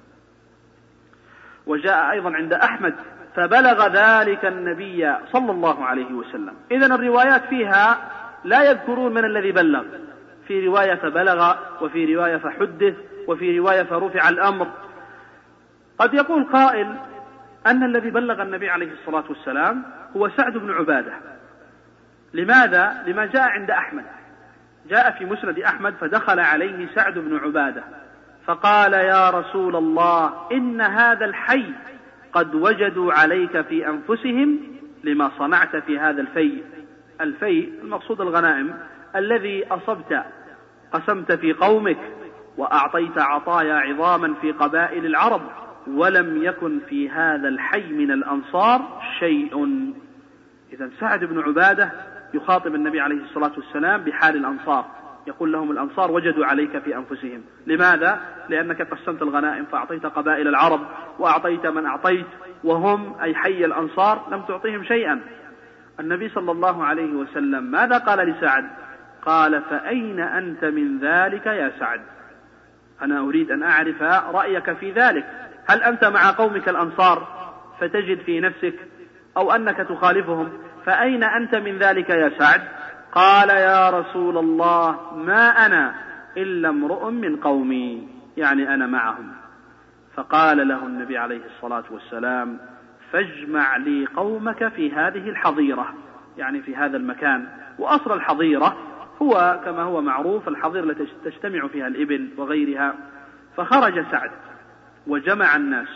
وجاء أيضا عند أحمد فبلغ ذلك النبي صلى الله عليه وسلم. إذن الروايات فيها لا يذكرون من الذي بلغ، في رواية فبلغ، وفي رواية فحدث، وفي رواية فرفع الأمر. قد يقول قائل أن الذي بلغ النبي عليه الصلاة والسلام هو سعد بن عبادة. لماذا؟ لما جاء عند أحمد، جاء في مسند أحمد فدخل عليه سعد بن عبادة فقال يا رسول الله إن هذا الحي قد وجدوا عليك في أنفسهم لما صنعت في هذا الفيء. الفيء المقصود الغنائم الذي أصبت، قسمت في قومك وأعطيت عطايا عظاما في قبائل العرب، ولم يكن في هذا الحي من الأنصار شيء. إذن سعد بن عبادة يخاطب النبي عليه الصلاة والسلام بحال الأنصار، يقول لهم الأنصار وجدوا عليك في أنفسهم. لماذا؟ لأنك قسمت الغنائم فأعطيت قبائل العرب وأعطيت من أعطيت، وهم أي حي الأنصار لم تعطيهم شيئا. النبي صلى الله عليه وسلم ماذا قال لسعد؟ قال فأين أنت من ذلك يا سعد؟ أنا أريد أن أعرف رأيك في ذلك، هل أنت مع قومك الأنصار فتجد في نفسك أو أنك تخالفهم؟ فأين أنت من ذلك يا سعد؟ قال يا رسول الله ما أنا إلا امرؤ من قومي، يعني أنا معهم. فقال له النبي عليه الصلاة والسلام فاجمع لي قومك في هذه الحظيرة، يعني في هذا المكان. وأصل الحظيرة هو كما هو معروف الحظيرة التي تجتمع فيها الإبل وغيرها. فخرج سعد وجمع الناس،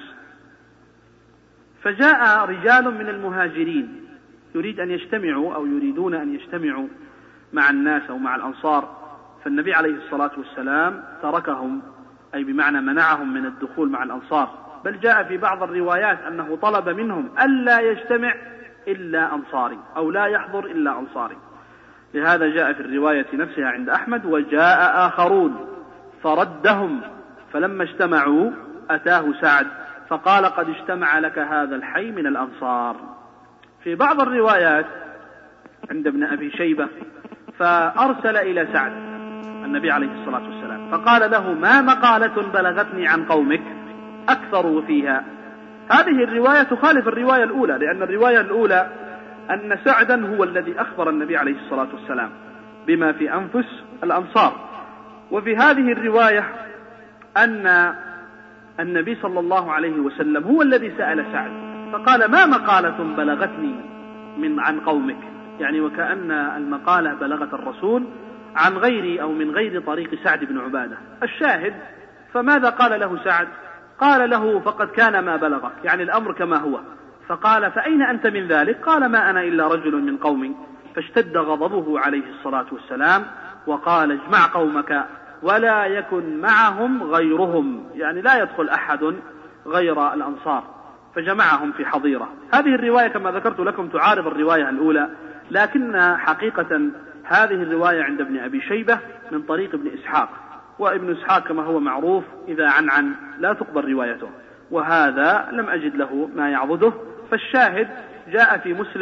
فجاء رجال من المهاجرين يريد أن يجتمعوا أو يريدون أن يجتمعوا مع الناس أو مع الأنصار، فالنبي عليه الصلاة والسلام تركهم، أي بمعنى منعهم من الدخول مع الأنصار. بل جاء في بعض الروايات أنه طلب منهم ألا يجتمع إلا أنصاري أو لا يحضر إلا أنصاري. لهذا جاء في الرواية نفسها عند أحمد وجاء آخرون فردهم، فلما اجتمعوا أتاه سعد فقال قد اجتمع لك هذا الحي من الأنصار. في بعض الروايات عند ابن أبي شيبة فأرسل إلى سعد النبي عليه الصلاة والسلام فقال له ما مقالة بلغتني عن قومك أكثروا فيها. هذه الرواية تخالف الرواية الأولى، لأن الرواية الأولى أن سعدا هو الذي أخبر النبي عليه الصلاة والسلام بما في أنفس الأنصار. وفي هذه الرواية أن النبي صلى الله عليه وسلم هو الذي سأل سعد فقال ما مقالة بلغتني عن قومك، يعني وكأن المقالة بلغت الرسول عن غير أو من غير طريق سعد بن عبادة. الشاهد فماذا قال له سعد؟ قال له فقد كان ما بلغك، يعني الأمر كما هو. فقال فأين أنت من ذلك؟ قال ما أنا إلا رجل من قومي. فاشتد غضبه عليه الصلاة والسلام وقال اجمع قومك ولا يكن معهم غيرهم، يعني لا يدخل أحد غير الأنصار. فجمعهم في حظيرة. هذه الرواية كما ذكرت لكم تعارض الرواية الأولى، لكن حقيقة هذه الرواية عند ابن أبي شيبة من طريق ابن إسحاق، وابن إسحاق كما هو معروف إذا عن لا تقبل روايته، وهذا لم أجد له ما يعضده. فالشاهد جاء في مسلم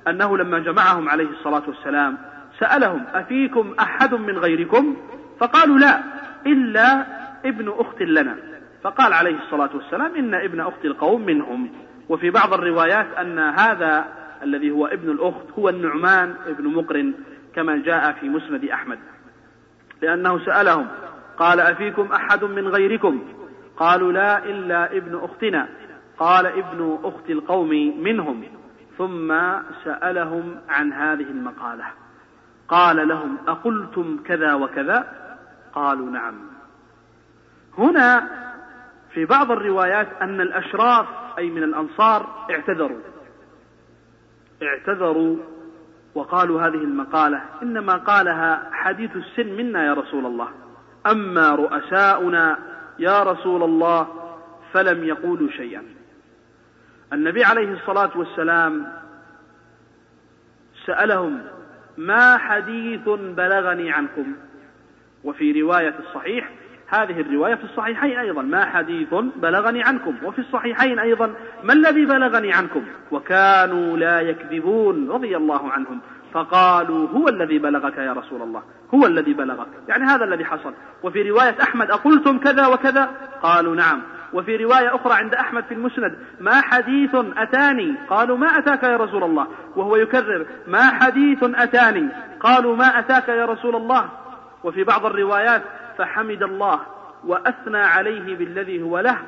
أنه لما جمعهم عليه الصلاة والسلام سألهم: أفيكم أحد من غيركم؟ فقالوا: لا، إلا ابن أخت لنا. فقال عليه الصلاة والسلام: إن ابن أخت القوم منهم. وفي بعض الروايات أن هذا الذي هو ابن الأخت هو النعمان ابن مقرن كما جاء في مسند أحمد، لأنه سألهم قال: أفيكم أحد من غيركم؟ قالوا: لا، إلا ابن أختنا. قال: ابن أخت القوم منهم. ثم سألهم عن هذه المقالة، قال لهم: أقلتم كذا وكذا؟ قالوا: نعم. هنا في بعض الروايات أن الأشراف أي من الأنصار اعتذروا وقالوا هذه المقالة إنما قالها حديث السن منا يا رسول الله، أما رؤساؤنا يا رسول الله فلم يقولوا شيئا. النبي عليه الصلاة والسلام سألهم: ما حديث بلغني عنكم؟ وفي رواية الصحيح، هذه الرواية في الصحيحين أيضا: ما حديث بلغني عنكم. وفي الصحيحين أيضا: ما الذي بلغني عنكم؟ وكانوا لا يكذبون رضي الله عنهم، فقالوا: هو الذي بلغك يا رسول الله، هو الذي بلغك، يعني هذا الذي حصل. وفي رواية أحمد: أقلتم كذا وكذا؟ قالوا: نعم. وفي رواية أخرى عند أحمد في المسند: ما حديث أتاني؟ قالوا: ما أتاك يا رسول الله، وهو يكرر: ما حديث أتاني؟ قالوا: ما أتاك يا رسول الله. وفي بعض الروايات: فحمد الله وأثنى عليه بالذي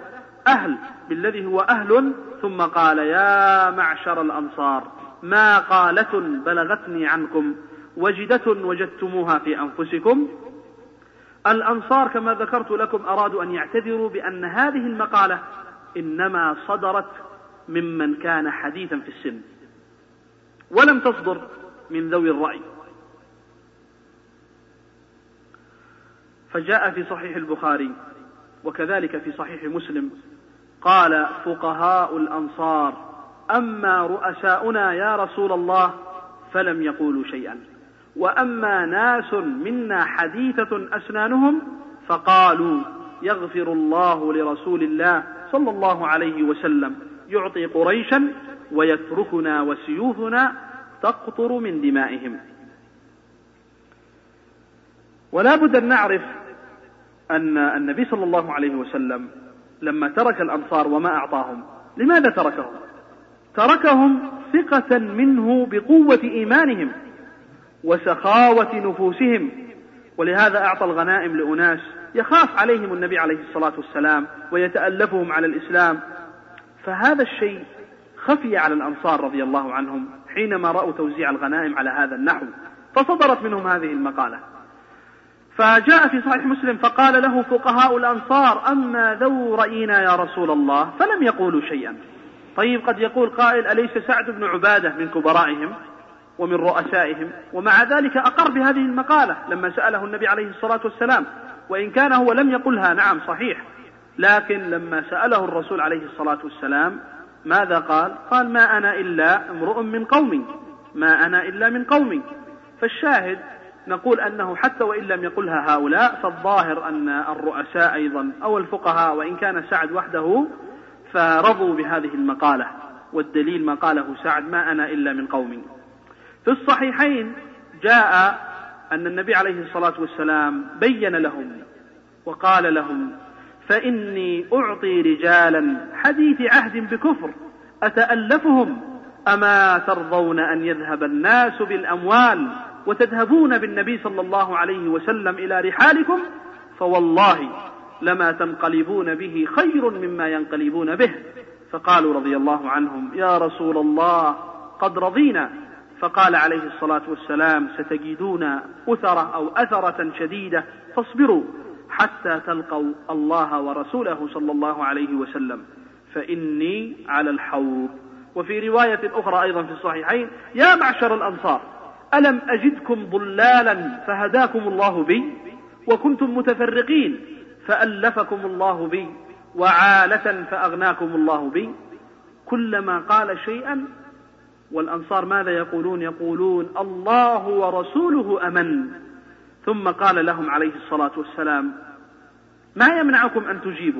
هو أهل، ثم قال: يا معشر الأنصار، ما قالة بلغتني عنكم وجدة وجدتموها في أنفسكم. الأنصار كما ذكرت لكم أرادوا أن يعتذروا بأن هذه المقالة إنما صدرت ممن كان حديثا في السن، ولم تصدر من ذوي الرأي. فجاء في صحيح البخاري وكذلك في صحيح مسلم: قال فقهاء الأنصار: أما رؤساؤنا يا رسول الله فلم يقولوا شيئا، وأما ناس منا حديثة أسنانهم فقالوا: يغفر الله لرسول الله صلى الله عليه وسلم، يعطي قريشا ويتركنا وسيوفنا تقطر من دمائهم. ولا بد أن نعرف أن النبي صلى الله عليه وسلم لما ترك الأنصار وما أعطاهم، لماذا تركهم؟ تركهم ثقة منه بقوة إيمانهم وسخاوة نفوسهم، ولهذا أعطى الغنائم لأناس يخاف عليهم النبي عليه الصلاة والسلام ويتألفهم على الإسلام. فهذا الشيء خفي على الأنصار رضي الله عنهم حينما رأوا توزيع الغنائم على هذا النحو، فصدرت منهم هذه المقالة. فجاء في صحيح مسلم: فقال له فقهاء الأنصار: أما ذو رأينا يا رسول الله فلم يقولوا شيئا. طيب، قد يقول قائل: أليس سعد بن عبادة من كبرائهم ومن رؤسائهم؟ ومع ذلك أقر بهذه المقالة لما سأله النبي عليه الصلاة والسلام، وإن كان هو لم يقلها، نعم صحيح، لكن لما سأله الرسول عليه الصلاة والسلام ماذا قال؟ قال: ما أنا إلا امرؤ من قومي، ما أنا إلا من قومي. فالشاهد نقول أنه حتى وإن لم يقلها هؤلاء، فالظاهر أن الرؤساء أيضا أو الفقهاء، وإن كان سعد وحده، فرضوا بهذه المقالة، والدليل ما قاله سعد: ما أنا إلا من قومي. في الصحيحين جاء أن النبي عليه الصلاة والسلام بين لهم وقال لهم: فإني أعطي رجالا حديث عهد بكفر أتألفهم، أما ترضون أن يذهب الناس بالأموال وتذهبون بالنبي صلى الله عليه وسلم إلى رحالكم؟ فوالله لما تنقلبون به خير مما ينقلبون به. فقالوا رضي الله عنهم: يا رسول الله قد رضينا. فقال عليه الصلاة والسلام: ستجدون أثرة شديدة، فاصبروا حتى تلقوا الله ورسوله صلى الله عليه وسلم، فإني على الحوض. وفي رواية أخرى أيضا في الصحيحين: يا معشر الأنصار، ألم أجدكم ضلالا فهداكم الله بي، وكنتم متفرقين فألفكم الله بي، وعالة فأغناكم الله بي. كلما قال شيئا، والأنصار ماذا يقولون؟ يقولون: الله ورسوله أمن. ثم قال لهم عليه الصلاة والسلام: ما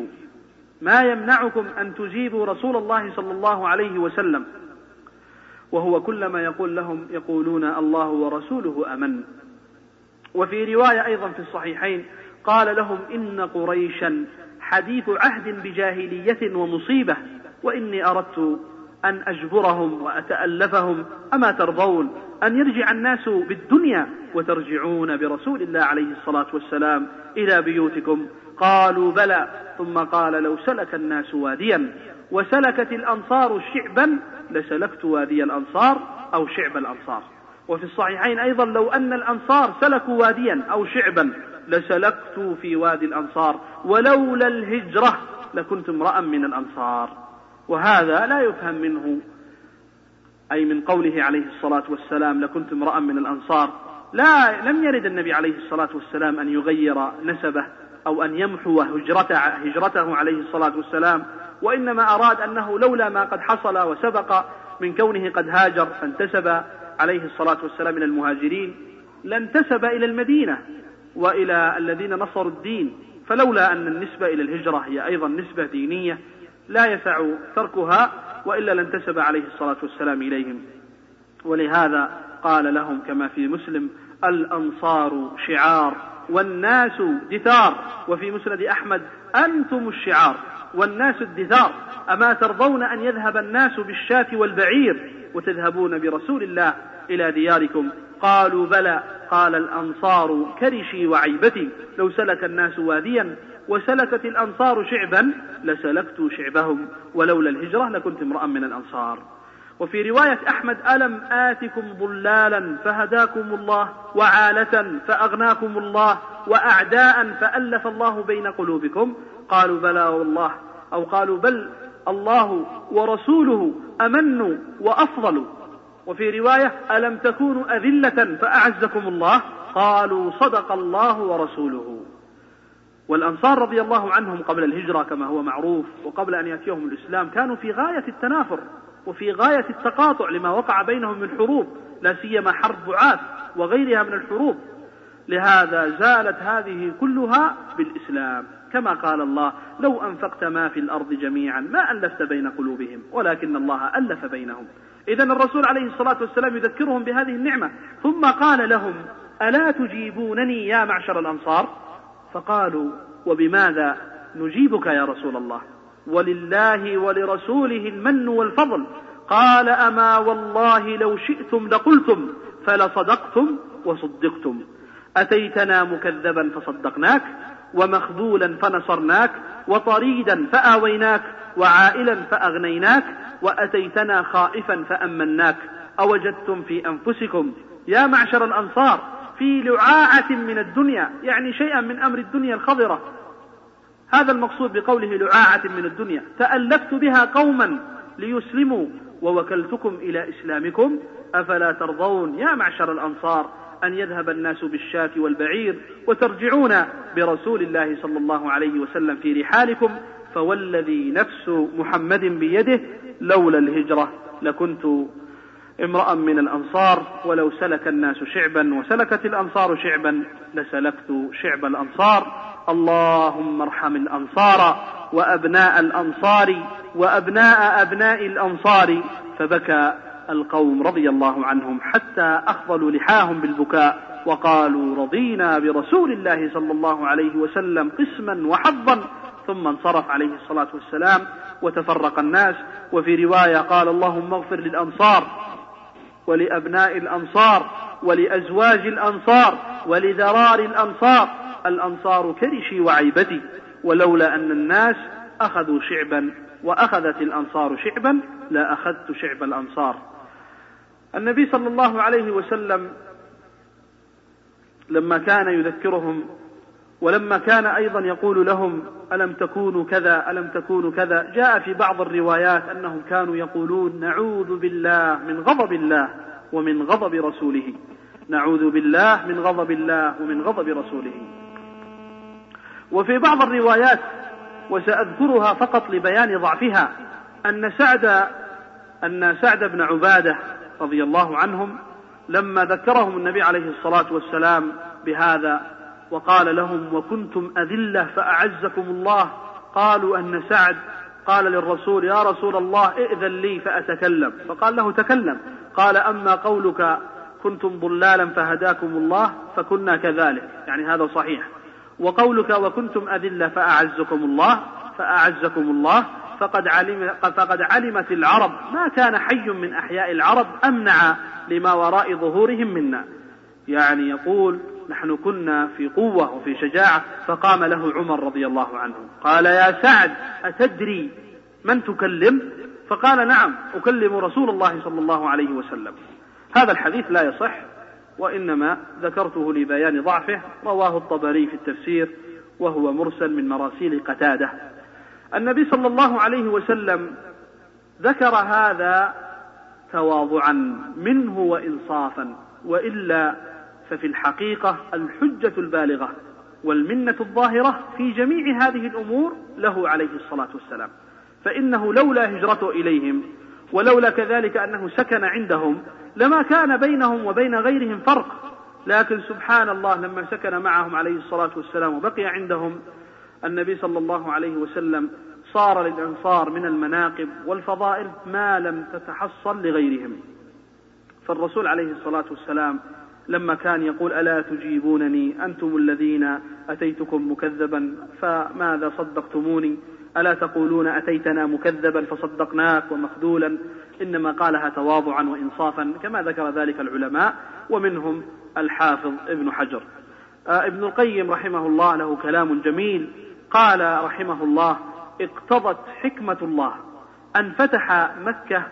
يمنعكم أن تجيبوا رسول الله صلى الله عليه وسلم؟ وهو كلما يقول لهم يقولون الله ورسوله أمن. وفي رواية أيضا في الصحيحين قال لهم إن قريشا حديث عهد بجاهلية ومصيبة، وإني أردت أن أجبرهم وأتألفهم، أما ترضون أن يرجع الناس بالدنيا وترجعون برسول الله عليه الصلاة والسلام إلى بيوتكم؟ قالوا بلى. ثم قال لو سلك الناس واديا وسلكت الأنصار شعبا لسلكت وادي الأنصار أو شعب الأنصار. وفي الصحيحين أيضا لو أن الأنصار سلكوا واديا أو شعبا لسلكت في وادي الأنصار ولولا الهجرة لكنت امرأ من الأنصار. وهذا لا يفهم منه أي من قوله عليه الصلاة والسلام لكنت امرأ من الأنصار، لم يرد النبي عليه الصلاة والسلام أن يغير نسبه أو أن يمحو هجرته عليه الصلاة والسلام، وإنما أراد أنه لولا ما قد حصل وسبق من كونه قد هاجر فانتسب عليه الصلاة والسلام إلى المهاجرين لانتسب إلى المدينة وإلى الذين نصروا الدين، فلولا أن النسبة إلى الهجرة هي أيضا نسبة دينية لا يسع تركها، وإلا لانتسب عليه الصلاة والسلام إليهم. ولهذا قال لهم كما في مسلم الأنصار شعار والناس دثار، وفي مسند أحمد أنتم الشعار والناس الدثار، أما ترضون أن يذهب الناس بالشاة والبعير وتذهبون برسول الله إلى دياركم؟ قالوا بلى. قال الأنصار كرشي وعيبتي، لو سلك الناس واديا وسلكت الأنصار شعبا لسلكت شعبهم ولولا الهجرة لكنت امرأ من الأنصار. وفي رواية أحمد ألم آتكم ضلالا فهداكم الله وعالة فأغناكم الله وأعداء فألف الله بين قلوبكم؟ قالوا بلى والله، أو قالوا بل الله ورسوله أمن وأفضل. وفي رواية ألم تكونوا أذلة فأعزكم الله؟ قالوا صدق الله ورسوله. والأنصار رضي الله عنهم قبل الهجرة كما هو معروف وقبل أن يأتيهم الإسلام كانوا في غاية التنافر وفي غاية التقاطع لما وقع بينهم من حروب، لا سيما حرب بعاث وغيرها من الحروب، لهذا زالت هذه كلها بالإسلام، كما قال الله لو أنفقت ما في الأرض جميعا ما ألفت بين قلوبهم ولكن الله ألف بينهم. إذن الرسول عليه الصلاة والسلام يذكرهم بهذه النعمة، ثم قال لهم ألا تجيبونني يا معشر الأنصار؟ فقالوا وبماذا نجيبك يا رسول الله؟ ولله ولرسوله المن والفضل. قال أما والله لو شئتم لقلتم فلصدقتم وصدقتم، أتيتنا مكذبا فصدقناك ومخذولا فنصرناك وطريدا فآويناك وعائلا فأغنيناك وأتيتنا خائفا فأمناك، أوجدتم في أنفسكم يا معشر الأنصار في لعاعة من الدنيا، يعني شيئا من أمر الدنيا الخضرة، هذا المقصود بقوله لعاعة من الدنيا، تألفت بها قوما ليسلموا ووكلتكم إلى إسلامكم، أفلا ترضون يا معشر الأنصار أن يذهب الناس بالشاة والبعير وترجعون برسول الله صلى الله عليه وسلم في رحالكم؟ فوالذي نفس محمد بيده لولا الهجرة لكنت امرأ من الأنصار، ولو سلك الناس شعبا وسلكت الأنصار شعبا لسلكت شعب الأنصار. اللهم ارحم الأنصار وأبناء الأنصار وأبناء أبناء الأنصار. فبكى القوم رضي الله عنهم حتى أخضلوا لحاهم بالبكاء وقالوا رضينا برسول الله صلى الله عليه وسلم قسما وحظا، ثم انصرف عليه الصلاة والسلام وتفرق الناس. وفي رواية قال اللهم اغفر للأنصار ولأبناء الأنصار ولأزواج الأنصار ولذرار الأنصار، الأنصار كرشي وعيبتي، ولولا أن الناس أخذوا شعبا وأخذت الأنصار شعبا لا أخذت شعب الأنصار. النبي صلى الله عليه وسلم لما كان يذكرهم ولما كان أيضا يقول لهم ألم تكونوا كذا ألم تكونوا كذا، جاء في بعض الروايات أنهم كانوا يقولون نعوذ بالله من غضب الله ومن غضب رسوله، نعوذ بالله من غضب الله ومن غضب رسوله. وفي بعض الروايات وسأذكرها فقط لبيان ضعفها أن سعد بن عبادة رضي الله عنهم لما ذكرهم النبي عليه الصلاة والسلام بهذا وقال لهم وكنتم أذلة فأعزكم الله، قالوا أن سعد قال للرسول: يا رسول الله ائذن لي فأتكلم. فقال له: تكلم. قال: أما قولك كنتم ضلالا فهداكم الله فكنا كذلك، يعني هذا صحيح، وقولك وكنتم أذلة فأعزكم الله فقد علمت العرب ما كان حي من أحياء العرب أمنع لما وراء ظهورهم منا. يعني يقول: نحن كنا في قوة وفي شجاعة. فقام له عمر رضي الله عنه قال: يا سعد أتدري من تكلم؟ فقال: نعم، أكلم رسول الله صلى الله عليه وسلم. هذا الحديث لا يصح، وإنما ذكرته لبيان ضعفه. رواه الطبري في التفسير وهو مرسل من مراسيل قتادة. النبي صلى الله عليه وسلم ذكر هذا تواضعا منه وإنصافا، وإلا ففي الحقيقة الحجة البالغة والمنة الظاهرة في جميع هذه الأمور له عليه الصلاة والسلام. فإنه لولا هجرته إليهم ولولا كذلك أنه سكن عندهم لما كان بينهم وبين غيرهم فرق. لكن سبحان الله لما سكن معهم عليه الصلاة والسلام وبقي عندهم النبي صلى الله عليه وسلم صار للأنصار من المناقب والفضائل ما لم تتحصل لغيرهم. فالرسول عليه الصلاة والسلام لما كان يقول: ألا تجيبونني أنتم الذين أتيتكم مكذبا فماذا صدقتموني؟ ألا تقولون أتيتنا مكذبا فصدقناك ومخذولا؟ إنما قالها تواضعا وإنصافا كما ذكر ذلك العلماء، ومنهم الحافظ ابن حجر. ابن القيم رحمه الله له كلام جميل، قال رحمه الله: اقتضت حكمة الله أن فتح مكة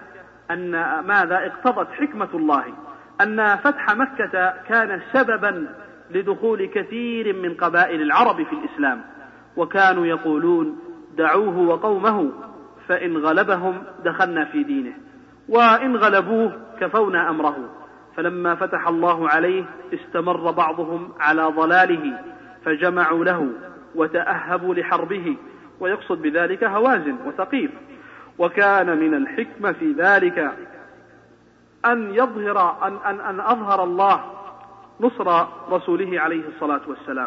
اقتضت حكمة الله أن فتح مكة كان سببا لدخول كثير من قبائل العرب في الإسلام، وكانوا يقولون: دعوه وقومه فإن غلبهم دخلنا في دينه، وإن غلبوه كفونا أمره. فلما فتح الله عليه استمر بعضهم على ضلاله فجمعوا له وتأهبوا لحربه، ويقصد بذلك هوازن وثقيف. وكان من الحكمة في ذلك أن أظهر الله نصر رسوله عليه الصلاة والسلام،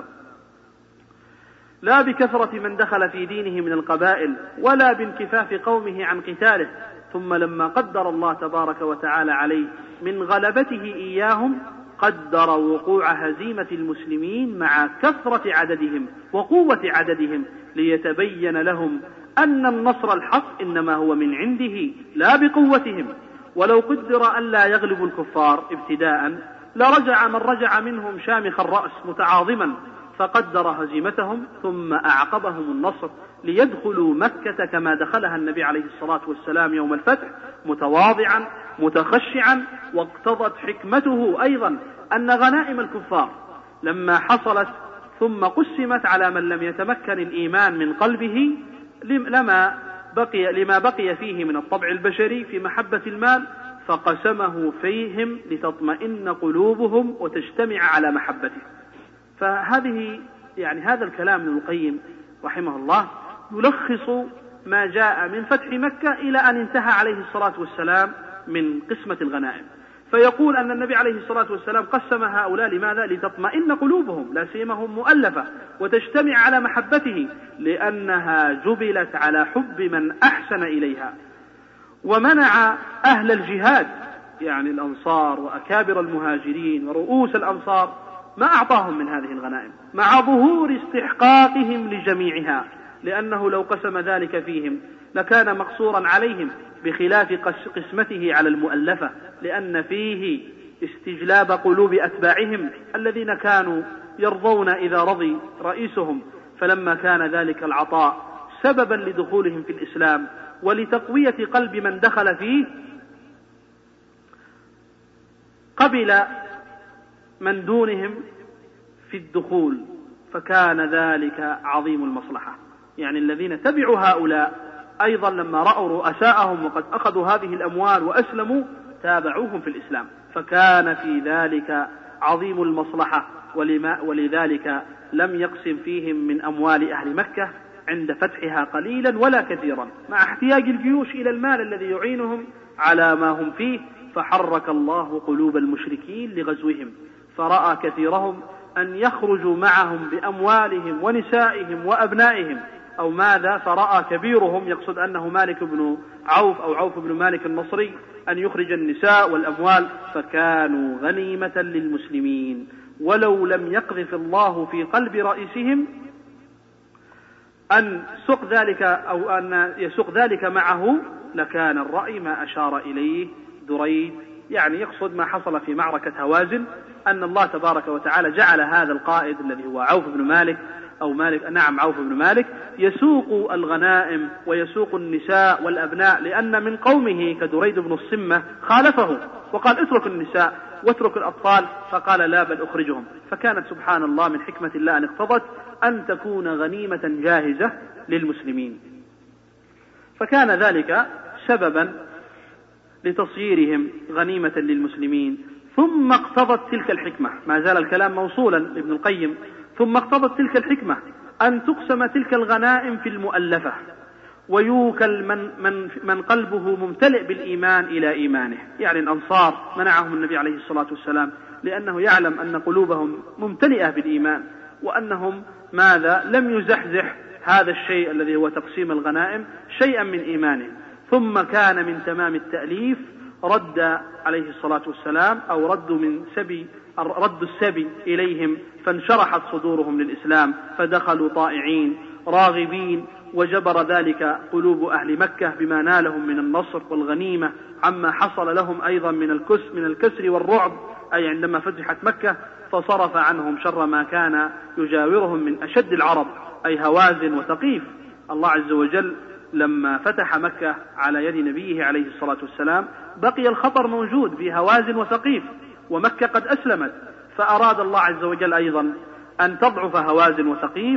لا بكثرة من دخل في دينه من القبائل ولا بانكفاف قومه عن قتاله. ثم لما قدر الله تبارك وتعالى عليه من غلبته إياهم قدر وقوع هزيمة المسلمين مع كثرة عددهم وقوة عددهم، ليتبين لهم أن النصر الحق إنما هو من عنده لا بقوتهم. ولو قدر أن لا يغلبوا الكفار ابتداء لرجع من رجع منهم شامخ الرأس متعاظما، فقدر هزيمتهم ثم أعقبهم النصر ليدخلوا مكة كما دخلها النبي عليه الصلاة والسلام يوم الفتح متواضعا متخشعا. واقتضت حكمته أيضا أن غنائم الكفار لما حصلت ثم قسمت على من لم يتمكن الإيمان من قلبه لما بقي فيه من الطبع البشري في محبة المال، فقسمه فيهم لتطمئن قلوبهم وتجتمع على محبته. فهذه هذا الكلام ابن القيم رحمه الله يلخص ما جاء من فتح مكة إلى أن انتهى عليه الصلاة والسلام من قسمة الغنائم. فيقول أن النبي عليه الصلاة والسلام قسم هؤلاء لماذا؟ لتطمئن قلوبهم، لا سيما هم مؤلفة، وتجتمع على محبته لأنها جبلت على حب من أحسن إليها. ومنع أهل الجهاد الأنصار وأكابر المهاجرين ورؤوس الأنصار ما أعطاهم من هذه الغنائم مع ظهور استحقاقهم لجميعها، لأنه لو قسم ذلك فيهم لكان مقصورا عليهم، بخلاف قسمته على المؤلفة، لأن فيه استجلاب قلوب أتباعهم الذين كانوا يرضون إذا رضي رئيسهم. فلما كان ذلك العطاء سببا لدخولهم في الإسلام ولتقوية قلب من دخل فيه، قبل من دونهم في الدخول، فكان ذلك عظيم المصلحة. الذين تبعوا هؤلاء أيضا لما رأوا رؤساءهم وقد أخذوا هذه الأموال وأسلموا تابعوهم في الإسلام، فكان في ذلك عظيم المصلحة. ولذلك لم يقسم فيهم من أموال أهل مكة عند فتحها قليلا ولا كثيرا، مع احتياج الجيوش إلى المال الذي يعينهم على ما هم فيه. فحرك الله قلوب المشركين لغزوهم، فرأى كثيرهم أن يخرجوا معهم بأموالهم ونسائهم وأبنائهم أو ماذا، فرأى كبيرهم، يقصد أنه مالك بن عوف أو عوف بن مالك النصري، أن يخرج النساء والأموال، فكانوا غنيمة للمسلمين، ولو لم يقذف الله في قلب رئيسهم أن سق ذلك أو أن يسق ذلك معه لكان الرأي ما أشار إليه دريد. يعني يقصد ما حصل في معركة هوازن، أن الله تبارك وتعالى جعل هذا القائد الذي هو عوف بن مالك أو مالك، نعم عوف بن مالك، يسوق الغنائم ويسوق النساء والأبناء، لأن من قومه كدريد بن الصمة خالفه وقال اترك النساء واترك الأطفال، فقال لا بل أخرجهم. فكانت سبحان الله من حكمة الله أن اقتضت أن تكون غنيمة جاهزة للمسلمين، فكان ذلك سببا لتصييرهم غنيمة للمسلمين. ثم اقتضت تلك الحكمة، ما زال الكلام موصولا لابن القيم، ثم اقتضت تلك الحكمة أن تقسم تلك الغنائم في المؤلفة، ويوكل من قلبه ممتلئ بالإيمان إلى إيمانه. يعني الأنصار منعهم النبي عليه الصلاة والسلام لأنه يعلم أن قلوبهم ممتلئة بالإيمان، وأنهم ماذا لم يزحزح هذا الشيء الذي هو تقسيم الغنائم شيئا من إيمانه. ثم كان من تمام التأليف رد عليه الصلاة والسلام أو رد السبي إليهم، فانشرحت صدورهم للإسلام، فدخلوا طائعين راغبين، وجبر ذلك قلوب أهل مكة بما نالهم من النصر والغنيمة، عما حصل لهم أيضا من الكسر والرعب، أي عندما فتحت مكة، فصرف عنهم شر ما كان يجاورهم من أشد العرب، أي هوازن وثقيف. الله عز وجل لما فتح مكة على يد نبيه عليه الصلاة والسلام بقي الخطر موجود في هوازن وثقيف، ومكة قد أسلمت، فأراد الله عز وجل أيضا أن تضعف هوازن وثقيف،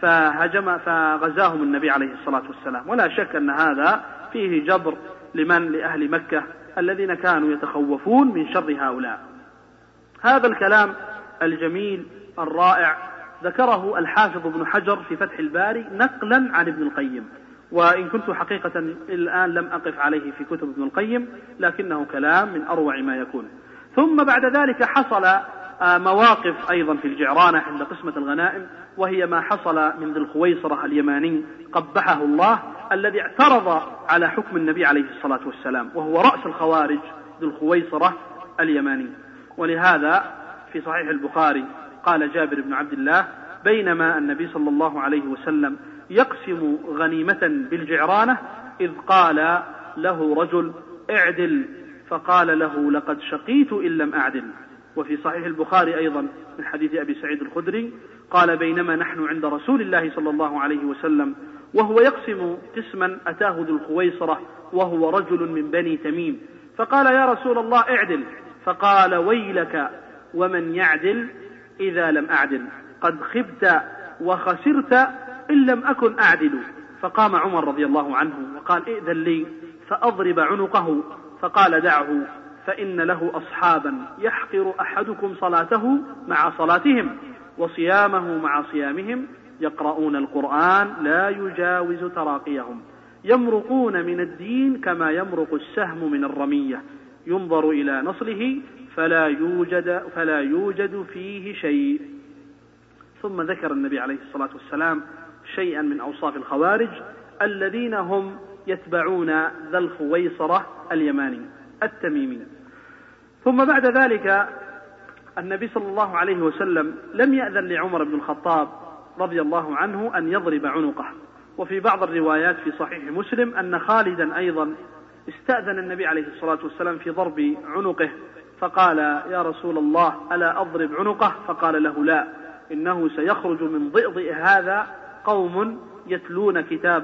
فغزاهم النبي عليه الصلاة والسلام. ولا شك أن هذا فيه جبر لأهل مكة الذين كانوا يتخوفون من شر هؤلاء. هذا الكلام الجميل الرائع ذكره الحافظ ابن حجر في فتح الباري نقلا عن ابن القيم، وإن كنت حقيقة الآن لم أقف عليه في كتب ابن القيم، لكنه كلام من أروع ما يكون. ثم بعد ذلك حصل مواقف أيضا في الجعرانة عند قسمة الغنائم، وهي ما حصل من ذي الخويصرة اليماني قبحه الله، الذي اعترض على حكم النبي عليه الصلاة والسلام، وهو رأس الخوارج ذي الخويصرة اليماني. ولهذا في صحيح البخاري قال جابر بن عبد الله: بينما النبي صلى الله عليه وسلم يقسم غنيمة بالجعرانة إذ قال له رجل: اعدل، فقال له: لقد شقيت إن لم أعدل. وفي صحيح البخاري أيضا من حديث أبي سعيد الخدري قال: بينما نحن عند رسول الله صلى الله عليه وسلم وهو يقسم قسما أتاه ذو الخويصرة وهو رجل من بني تميم، فقال: يا رسول الله اعدل، فقال: ويلك ومن يعدل إذا لم أعدل، قد خبت وخسرت إن لم أكن أعدل. فقام عمر رضي الله عنه وقال: ائذن لي فأضرب عنقه، فقال: دعه، فإن له أصحابا يحقر أحدكم صلاته مع صلاتهم وصيامه مع صيامهم، يقرؤون القرآن لا يجاوز تراقيهم، يمرقون من الدين كما يمرق السهم من الرمية، ينظر إلى نصله فلا يوجد فيه شيء. ثم ذكر النبي عليه الصلاة والسلام شيئا من أوصاف الخوارج الذين هم يتبعون ذا الخويصرة اليماني التميمي. ثم بعد ذلك النبي صلى الله عليه وسلم لم يأذن لعمر بن الخطاب رضي الله عنه أن يضرب عنقه. وفي بعض الروايات في صحيح مسلم أن خالدا أيضا استأذن النبي عليه الصلاة والسلام في ضرب عنقه، فقال: يا رسول الله ألا أضرب عنقه؟ فقال له: لا، إنه سيخرج من ضئضئ هذا قوم يتلون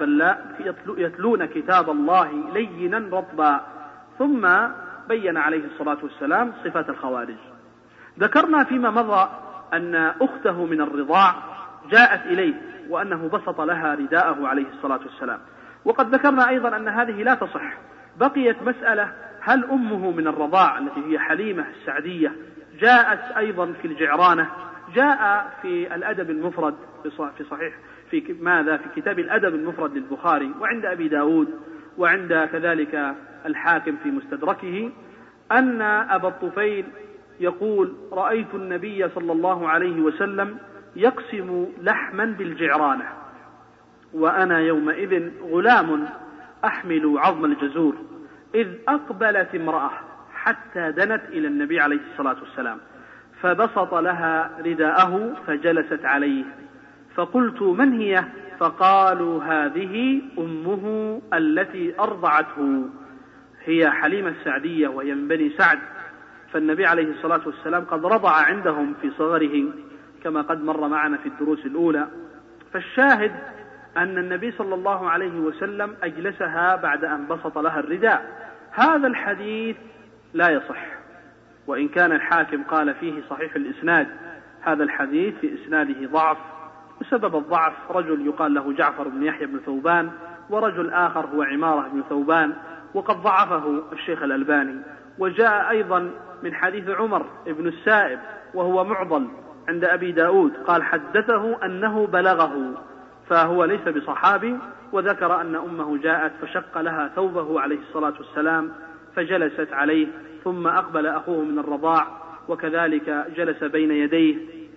كتاب الله لينا رطبا. ثم بين عليه الصلاة والسلام صفات الخوارج. ذكرنا فيما مضى أن أخته من الرضاع جاءت إليه وأنه بسط لها رداءه عليه الصلاة والسلام، وقد ذكرنا أيضا أن هذه لا تصح. بقيت مسألة: هل أمه من الرضاع التي هي حليمة السعدية جاءت أيضا في الجعرانة؟ جاء في الأدب المفرد في صحيح في كتاب الأدب المفرد للبخاري، وعند أبي داود، وعند كذلك الحاكم في مستدركه، أن أبا الطفيل يقول: رأيت النبي صلى الله عليه وسلم يقسم لحما بالجعرانة، وأنا يومئذ غلام أحمل عظم الجزور، إذ أقبلت امرأة حتى دنت إلى النبي عليه الصلاة والسلام، فبسط لها رداءه فجلست عليه، فقلت من هي؟ فقالوا هذه أمه التي أرضعته، هي حليمة السعدية وهي من بني سعد. فالنبي عليه الصلاة والسلام قد رضع عندهم في صغره كما قد مر معنا في الدروس الأولى. فالشاهد أن النبي صلى الله عليه وسلم أجلسها بعد أن بسط لها الرداء. هذا الحديث لا يصح، وإن كان الحاكم قال فيه صحيح الإسناد. هذا الحديث في إسناده ضعف، وسبب الضعف رجل يقال له جعفر بن يحيى بن ثوبان، ورجل آخر هو عمارة بن ثوبان، وقد ضعفه الشيخ الألباني. وجاء أيضا من حديث عمر بن السائب وهو معضل عند أبي داود، قال حدثه أنه بلغه، فهو ليس بصحابي. وذكر أن أمه جاءت فشق لها ثوبه عليه الصلاة والسلام فجلست عليه، ثم أقبل أخوه من الرضاع وكذلك جلس بين يديه.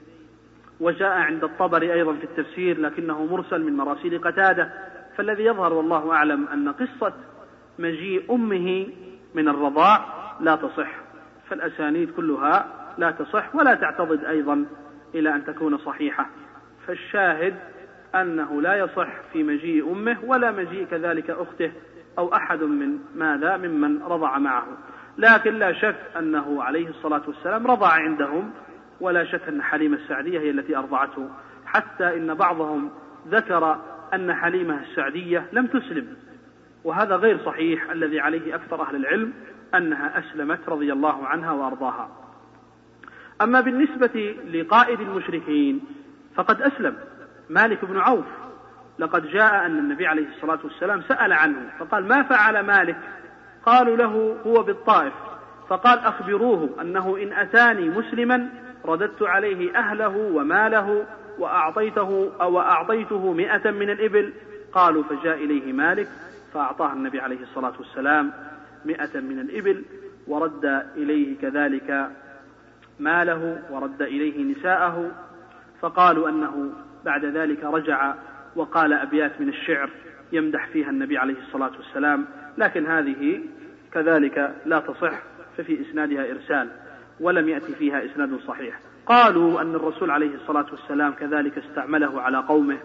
وجاء عند الطبري أيضا في التفسير لكنه مرسل من مراسيل قتادة. فالذي يظهر والله أعلم أن قصة مجيء أمه من الرضاع لا تصح، فالأسانيد كلها لا تصح ولا تعتضد أيضا إلى أن تكون صحيحة. فالشاهد أنه لا يصح في مجيء أمه ولا مجيء كذلك أخته أو أحد من ماذا ممن رضع معه. لكن لا شك أنه عليه الصلاة والسلام رضع عندهم، ولا شك أن حليمة السعدية هي التي أرضعته، حتى إن بعضهم ذكر أن حليمة السعدية لم تسلم، وهذا غير صحيح. الذي عليه أكثر أهل العلم أنها أسلمت رضي الله عنها وأرضاها. أما بالنسبة لقائد المشركين فقد أسلم مالك بن عوف. لقد جاء أن النبي عليه الصلاة والسلام سأل عنه فقال ما فعل مالك؟ قالوا له هو بالطائف. فقال أخبروه أنه إن أتاني مسلما رددت عليه أهله وماله وأعطيته 100 من الإبل. قالوا فجاء إليه مالك فأعطاه النبي عليه الصلاة والسلام 100 من الإبل، ورد إليه كذلك ماله، ورد إليه نساءه. فقالوا أنه بعد ذلك رجع وقال أبيات من الشعر يمدح فيها النبي عليه الصلاة والسلام، لكن هذه كذلك لا تصح، ففي إسنادها إرسال ولم يأتي فيها إسناد صحيح. قالوا أن الرسول عليه الصلاة والسلام كذلك استعمله على قومه.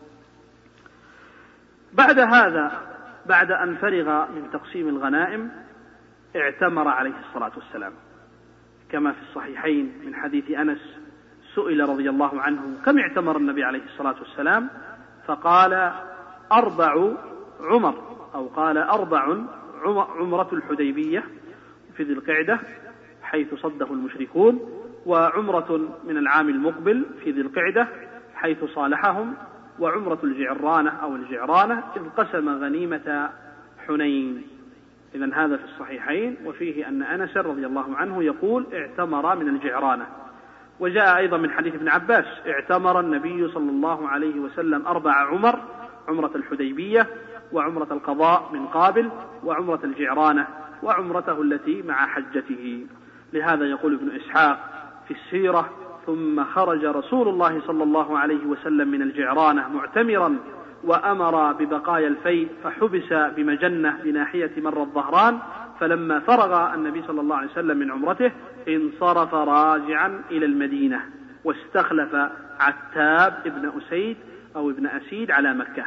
بعد هذا، بعد أن فرغ من تقسيم الغنائم، اعتمر عليه الصلاة والسلام كما في الصحيحين من حديث أنس، سئل رضي الله عنه كم اعتمر النبي عليه الصلاة والسلام؟ فقال 4 عمر، أو قال 4 عمرة الحديبية في ذي القعدة حيث صده المشركون، وعمرة من العام المقبل في ذي القعدة حيث صالحهم، وعمرة الجعرانة أو الجعرانة إذ قسم غنيمة حنين. إذن هذا في الصحيحين، وفيه أن أنس رضي الله عنه يقول اعتمر من الجعرانة. وجاء أيضا من حديث ابن عباس اعتمر النبي صلى الله عليه وسلم 4 عمر: عمرة الحديبية، وعمرة القضاء من قابل، وعمرة الجعرانة، وعمرته التي مع حجته. لهذا يقول ابن إسحاق في السيرة: ثم خرج رسول الله صلى الله عليه وسلم من الجعرانة معتمرا، وأمر ببقايا الفيء، فحبس بمجنة بناحية مر الظهران، فلما فرغ النبي صلى الله عليه وسلم من عمرته انصرف راجعا إلى المدينة، واستخلف عتاب ابن أسيد أو ابن أسيد على مكة.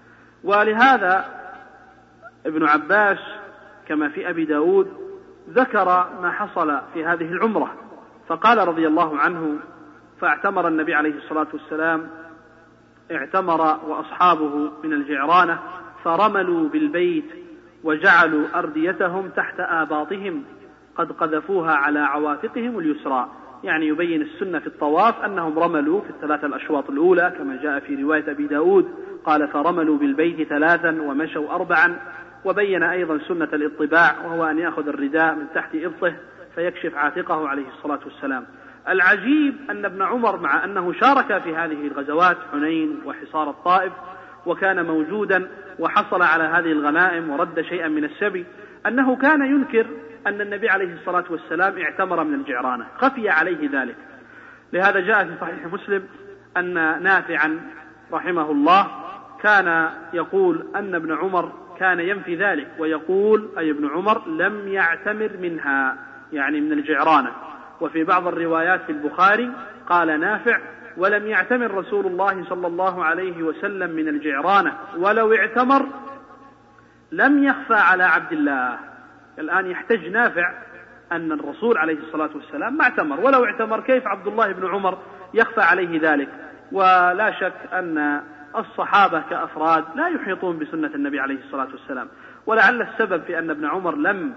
ولهذا ابن عباس كما في أبي داود ذكر ما حصل في هذه العمرة، فقال رضي الله عنه: فاعتمر النبي عليه الصلاة والسلام، اعتمر وأصحابه من الجعرانة، فرملوا بالبيت وجعلوا أرديتهم تحت آباطهم قد قذفوها على عواتقهم اليسرى. يعني يبين السنة في الطواف أنهم رملوا في ال3 الأشواط الأولى كما جاء في رواية أبي داود، قال فرملوا بالبيت 3 ومشوا 4. وبين أيضا سنة الاطباع، وهو أن يأخذ الرداء من تحت إبطه فيكشف عاتقه عليه الصلاة والسلام. العجيب أن ابن عمر مع أنه شارك في هذه الغزوات حنين وحصار الطائف وكان موجودا وحصل على هذه الغنائم ورد شيئا من السبي، أنه كان ينكر أن النبي عليه الصلاة والسلام اعتمر من الجعرانة، خفي عليه ذلك. لهذا جاء في صحيح مسلم أن نافعا رحمه الله كان يقول أن ابن عمر كان ينفي ذلك ويقول أي ابن عمر لم يعتمر منها، يعني من الجعرانة. وفي بعض الروايات في البخاري قال نافع ولم يعتمر رسول الله صلى الله عليه وسلم من الجعرانة، ولو اعتمر لم يخفى على عبد الله. الآن يحتج نافع أن الرسول عليه الصلاة والسلام ما اعتمر، ولو اعتمر كيف عبد الله بن عمر يخفى عليه ذلك؟ ولا شك أن الصحابة كأفراد لا يحيطون بسنة النبي عليه الصلاة والسلام، ولعل السبب في أن ابن عمر لم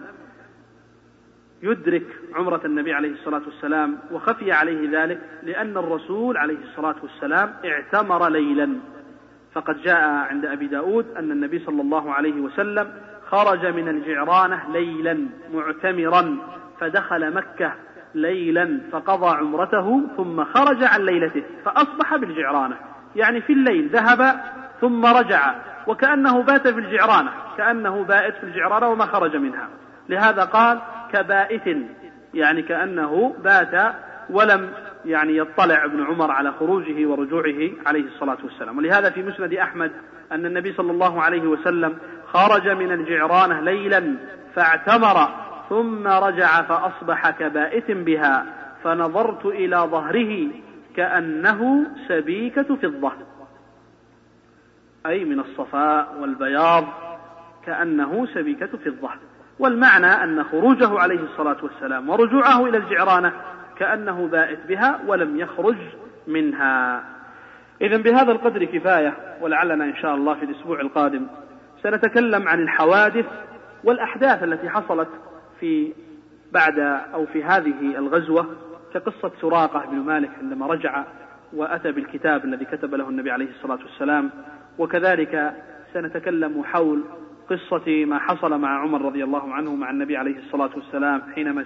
يدرك عمرة النبي عليه الصلاة والسلام وخفي عليه ذلك لأن الرسول عليه الصلاة والسلام اعتمر ليلا. فقد جاء عند أبي داود أن النبي صلى الله عليه وسلم خرج من الجعرانة ليلا معتمرا، فدخل مكة ليلا فقضى عمرته ثم خرج عن ليلته فأصبح بالجعرانة، يعني في الليل ذهب ثم رجع، وكأنه بات في الجعرانة، كأنه بائت في الجعرانة وما خرج منها. لهذا قال كبائت، يعني كأنه بات ولم يعني يطلع ابن عمر على خروجه ورجوعه عليه الصلاة والسلام. ولهذا في مسند أحمد أن النبي صلى الله عليه وسلم خرج من الجعرانة ليلا فاعتمر ثم رجع فأصبح كبائت بها، فنظرت إلى ظهره كأنه سبيكة فضة، أي من الصفاء والبياض كأنه سبيكة فضة. والمعنى أن خروجه عليه الصلاة والسلام ورجوعه إلى الجعرانة كأنه بائت بها ولم يخرج منها. إذن بهذا القدر كفاية، ولعلنا إن شاء الله في الأسبوع القادم سنتكلم عن الحوادث والأحداث التي حصلت في هذه الغزوة، كقصة سراقة بن مالك عندما رجع وأتى بالكتاب الذي كتب له النبي عليه الصلاة والسلام. وكذلك سنتكلم حول قصة ما حصل مع عمر رضي الله عنه مع النبي عليه الصلاة والسلام حينما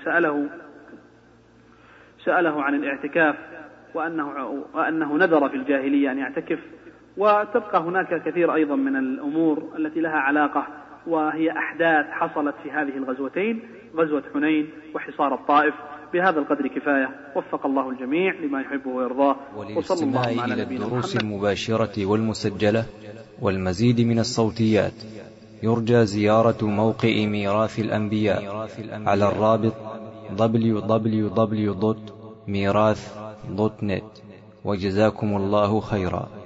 سأله عن الاعتكاف، وأنه نذر في الجاهلية أن يعتكف. وتبقى هناك كثير أيضا من الأمور التي لها علاقة، وهي أحداث حصلت في هذه الغزوتين، غزوة حنين وحصار الطائف. بهذا القدر كفاية، وفق الله الجميع لما يحبه ويرضاه. وصلى الله على نبينا محمد. الدروس المباشرة والمسجلة والمزيد من الصوتيات يرجى زيارة موقع ميراث الأنبياء على الرابط www.mirath.net. وجزاكم الله خيرا.